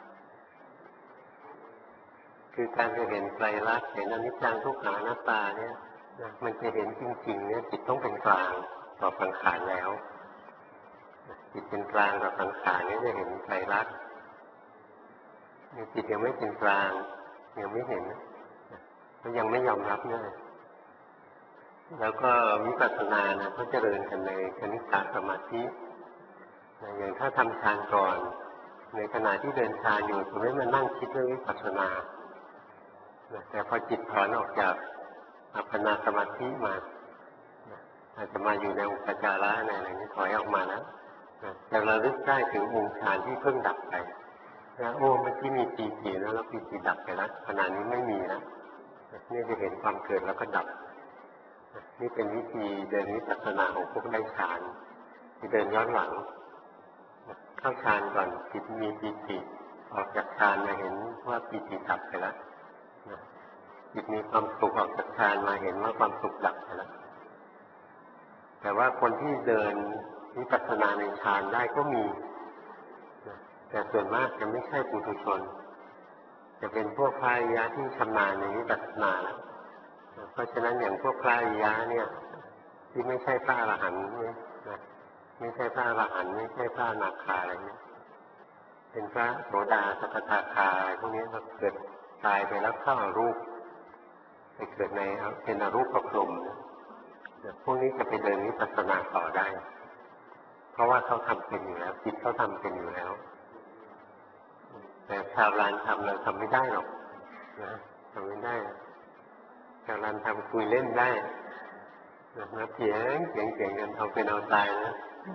คือการจะเห็นไตรลักษณ์เห็นอนิจจังทุกขังอนัตตาเนี่ยนะมันจะเห็นจริงๆเนี่ยจิตต้องเป็นกลางต่อสังขารแล้วจิตเป็นกลางต่อสังขารนี่จะเห็นไตรลักษณ์จิตยังไม่เป็นกลางยังไม่เห็นก็ยังไม่ยอมรับเลยแล้วก็วิปัสสนานะเขาเจริญกันในคณิกะสมาธิอย่างถ้าทำฌานก่อนในขณะที่เดินฌานอยู่จะไม่มานั่งคิดเรื่องวิปัสสนาแต่พอจิตถอนออกจากอัปปนาสมาธิมาอาจจะมาอยู่ในอุปจาระในอะไรนี้ถอยออกมาแล้วแต่เราลึกได้ถึงองค์ฌานที่เพิ่งดับไปแล้วโอ้เมื่อกี้มีปีติแล้วแล้วปีติดับไปแล้วขณะนี้ไม่มีแล้วนี่จะเห็นความเกิดแล้วก็ดับนี่เป็นวิธีเดินวิปัสสนาของพวกได้ฌานที่เดินย้อนหลังเข้าฌานก่อนจิตมีปิติออกจากฌานมาเห็นว่าปิติดับไปแล้วจิตมีความสุขออกจากฌานมาเห็นว่าความสุขดับไปแล้วแต่ว่าคนที่เดินวิปัสสนาในฌานได้ก็มีแต่ส่วนมากจะไม่ใช่ปุถุชนจะเป็นพวกพระอริยะที่ชำนาญในวิปัสสนาแล้วเพราะฉะนั้นอย่างพวกพระอริยะเนี่ยที่ไม่ใช่พระอรหันต์นะไม่ใช่พระอรหันต์ไม่ใช่พระอนาคาอะไรเนี่ยเป็นพระโสดาสกทาคาอะไรพวกนี้เราเกิดตายไปแล้วเข้าอารูปไปเกิดในเป็นอรูปภพลมพวกนี้จะไปเดินวิปัสสนาต่อได้เพราะว่าเขาทำเป็นอยู่แล้วจิตเขาทำเป็นอยู่แล้วแต่ชาวลานทำเราทำไม่ได้หรอกนะทำไม่ได้ชาวลานทำคุยเล่นได้นะเถียงเถียงเถียงกันเอาเป็นเอาตายนะ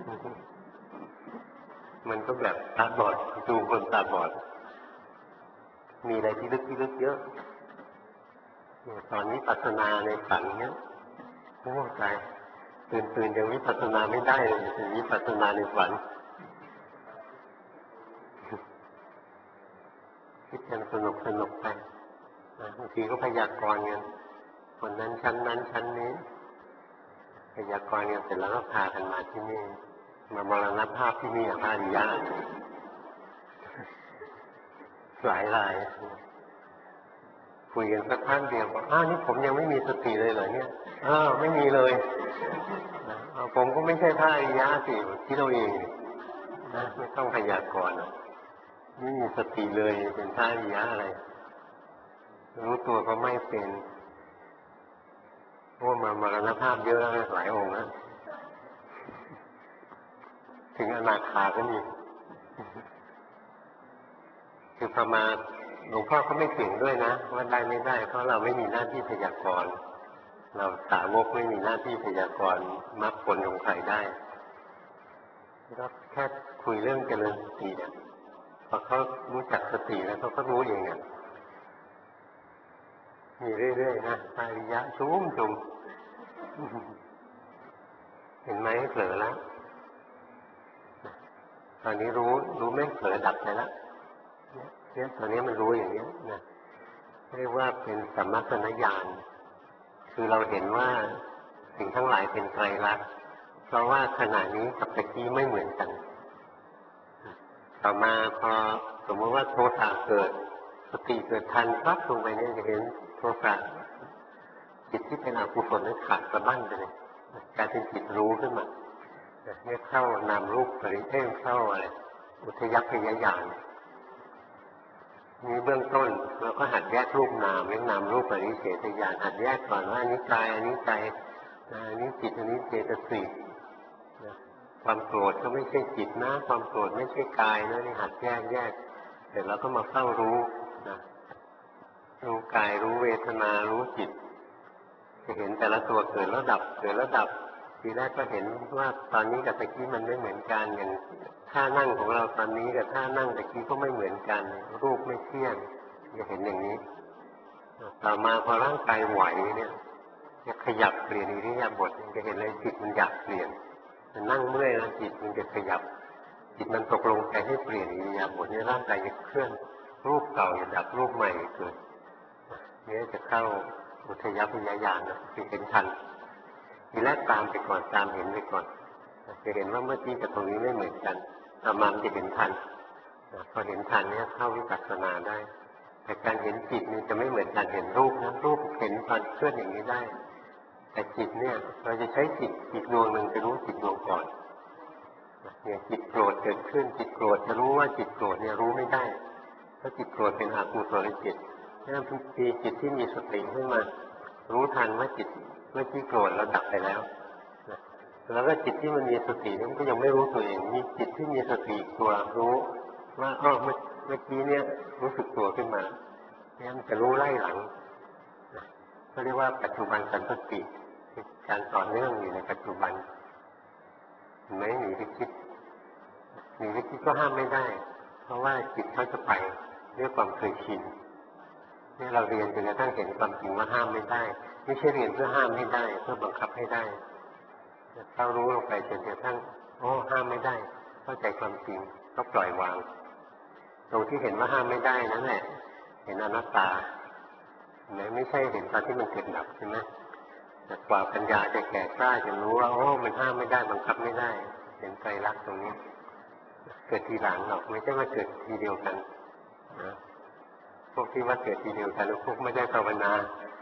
มันก็แบบตาบอดดูคนตาบอดมีอะไรที่ลึกที่ลึกเยอะตอนนี้วิปัสสนาในฝันเนี้ยโอ้ใจตื่นตื่นยังวิปัสสนาไม่ได้เลยถึงวิปัสสนาในฝันคิดกันสนุกสนุกไปบางทีก็พยากรณ์กันคนนั้นชั้นนั้นชั้นนี้พยากรณ์กันเสร็จแล้วก็พากันมาที่นี่มามรณภาพที่นี่พระอริยะหลายรายคุยกันสักพักเดียวบอกอ้าวนี่ผมยังไม่มีสติเลยเหรอเนี่ยอ้าวไม่มีเลยผมก็ไม่ใช่พระอริยะสิที่เราเองนะไม่ต้องพยากรณ์ไม่มีสติเลยเป็นพระอริยะอะไรรู้ตัวก็ไม่เป็นเพราะมามรณภาพเยอะหลายองค์นะถึงอนาคาก็มีคือพอมาหลวงพ่อก็ไม่ถึงด้วยนะว่าได้ไม่ได้เพราะเราไม่มีหน้าที่พยากรณ์เราสาวกไม่มีหน้าที่พยากรณ์มรรคผลของใครได้ก็แค่คุยเรื่องเจริญสติเนี่ยพอเขารู้จักสติแล้วเขาก็รู้เองอ่ะมีเรื่อยๆนะอริยะชุ่มชุ่มเห็นไหมเผลอแล้วตอนนี้รู้รู้ไม่เผลอดับไปแล้วเนี่ยตอนนี้มันรู้อย่างนี้นะเรียกว่าเป็นสัมมาสัญญาณคือเราเห็นว่าสิ่งทั้งหลายเป็นไตรลักษณ์เพราะว่าขณะนี้กับตะกี้ไม่เหมือนกันต่อมาพอสมมติว่าโทสะเกิดสติเกิดทันปั๊บลงไปเนี่ยจะเห็นโทสะจิตที่เป็นอกุศลนั้นขาดสะบั้นไปเลยกลายเป็นจิตรู้ขึ้นมาเนี่ยเข้านามรูปปริเทศเข้าอะไรอุทยัพยญาณมีเบื้องต้นเราก็หัดแยกรูปนามเรื่องนามรูปปริเฉทญาณหัดแยกก่อนว่าอันนี้กายอันนี้ใจอันนี้จิตอันนี้เจตสิกความโกรธก็ไม่ใช่จิตนะความโกรธไม่ใช่กายนะนี่หัดแยกแยกเสร็จแล้วก็มาเฝ้ารู้นะรู้กายรู้เวทนารู้จิตจะเห็นแต่ละตัวเกิดแล้วดับเกิดแล้วดับทีแรกก็เห็นว่าตอนนี้กับตะกี้มันไม่เหมือนกันอย่างท่านั่งของเราตอนนี้กับท่านั่งตะกี้ก็ไม่เหมือนกันรูปไม่เที่ยงจะเห็นอย่างนี้ต่อมาพอร่างกายไหวเนี่ยจะขยับเปลี่ยนอิริยาบถจะเห็นเลยจิตมันอยากเปลี่ยนมันนั่งเมื่อยแล้วจิตมันจะขยับจิตมันตกลงใจให้เปลี่ยนอิริยาบถเนี่ยร่างกายจะเคลื่อนรูปเก่าจะดับรูปใหม่เกิดนี่จะเข้าอุทยัพยญาณนะคือเห็นทันทีแรกตามไปก่อนตามเห็นไปก่อนจะเห็นว่าเมื่อกี้กับตรงนี้ไม่เหมือนกันต่อมาจะเห็นทันพอเห็นทันเนี่ยเข้าวิปัสสนาได้แต่การเห็นจิตนี่จะไม่เหมือนการเห็นรูปนะรูปเห็นตอนเคลื่อนอย่างนี้ได้แต่จิตเนี่ยเราจะใช้จิตจิตดวงหนึ่งไปรู้จิตดวงก่อนเนี่ยจิตโกรธเกิดขึ้นจิตโกรธจะรู้ว่าจิตโกรธเนี่ยรู้ไม่ได้เพราะจิตโกรธเป็นอกุศลจิตนั่นคือจิตที่มีสติขึ้นมารู้ทันว่าจิตเมื่อกี้โกรธแล้วดับไปแล้วแล้วก็จิตที่มันมีสตินั้นก็ยังไม่รู้ตัวเองมีจิตที่มีสติตัวรู้ว่าอ้อเมื่อเมื่อกี้เนี่ยรู้สึกตัวขึ้นมาเนี่ยมันจะรู้ไล่หลังเขาเรียกว่าปัจจุบันสัมปติการต่อเนื่องอยู่ในปัจจุบันไม่หนีไปคิดหนีไปคิดก็ห้ามไม่ได้เพราะว่าจิตเขาจะไปด้วยความเคยชินนี่เราเรียนจนกระทั่งเห็นความจริงว่าห้ามไม่ได้ไม่ใช่เรียนเพื่อห้ามให้ได้เพื่อบังคับให้ได้ถ้ารู้ลงไปจนกระทั่งโอ้ห้ามไม่ได้เข้าใจความจริงก็ปล่อยวางตรงที่เห็นว่าห้ามไม่ได้นั่นแหละเห็นอนัตตาไหนไม่ใช่เห็นตอนที่มันเกิดดับใช่ไหมแต่กว่าปัญญาจะแก่กล้าจะรู้ว่าโอ้มันห้ามไม่ได้บังคับไม่ได้เห็นไตรลักษณ์ตรงนี้เกิดทีหลังหรอกไม่ใช่ว่าเกิดทีเดียวกันนะพวกที่ว่าเกิดทีเดียวกันพวกไม่ได้ภาวนา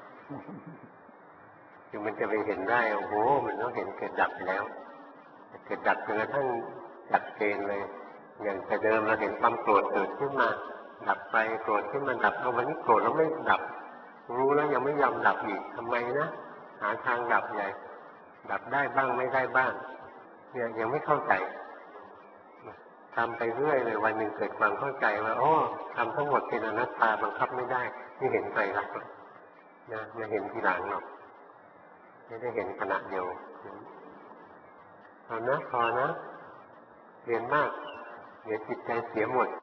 คือมันจะไปเห็นได้โอ้โหมันต้องเห็นเกิดดับไปแล้วเกิดดับจนกระทั่งดับเกณฑ์เลยอย่างแต่เดิมเราเห็นความโกรธเกิดขึ้นมาดับไปโกรธขึ้นมาดับเอาวันนี้โกรธแล้วไม่ดับรู้แล้วยังไม่ยอมดับอีกทำไมนะหาทางดับใหญ่ดับได้บ้างไม่ได้บ้างเนี่ยยังไม่เข้าใจทำไปเรื่อยเลยวันหนึ่งเกิดความเข้าใจว่าโอ้ทำทั้งหมดเป็นอนัตตาบังคับไม่ได้นี่เห็นไตรลักษณ์นะไม่เห็นทีหลังหรอกไม่ได้เห็นขณะเดียวเอานะพอนะเรียนมากเดี๋ยวจิตใจเสียหมด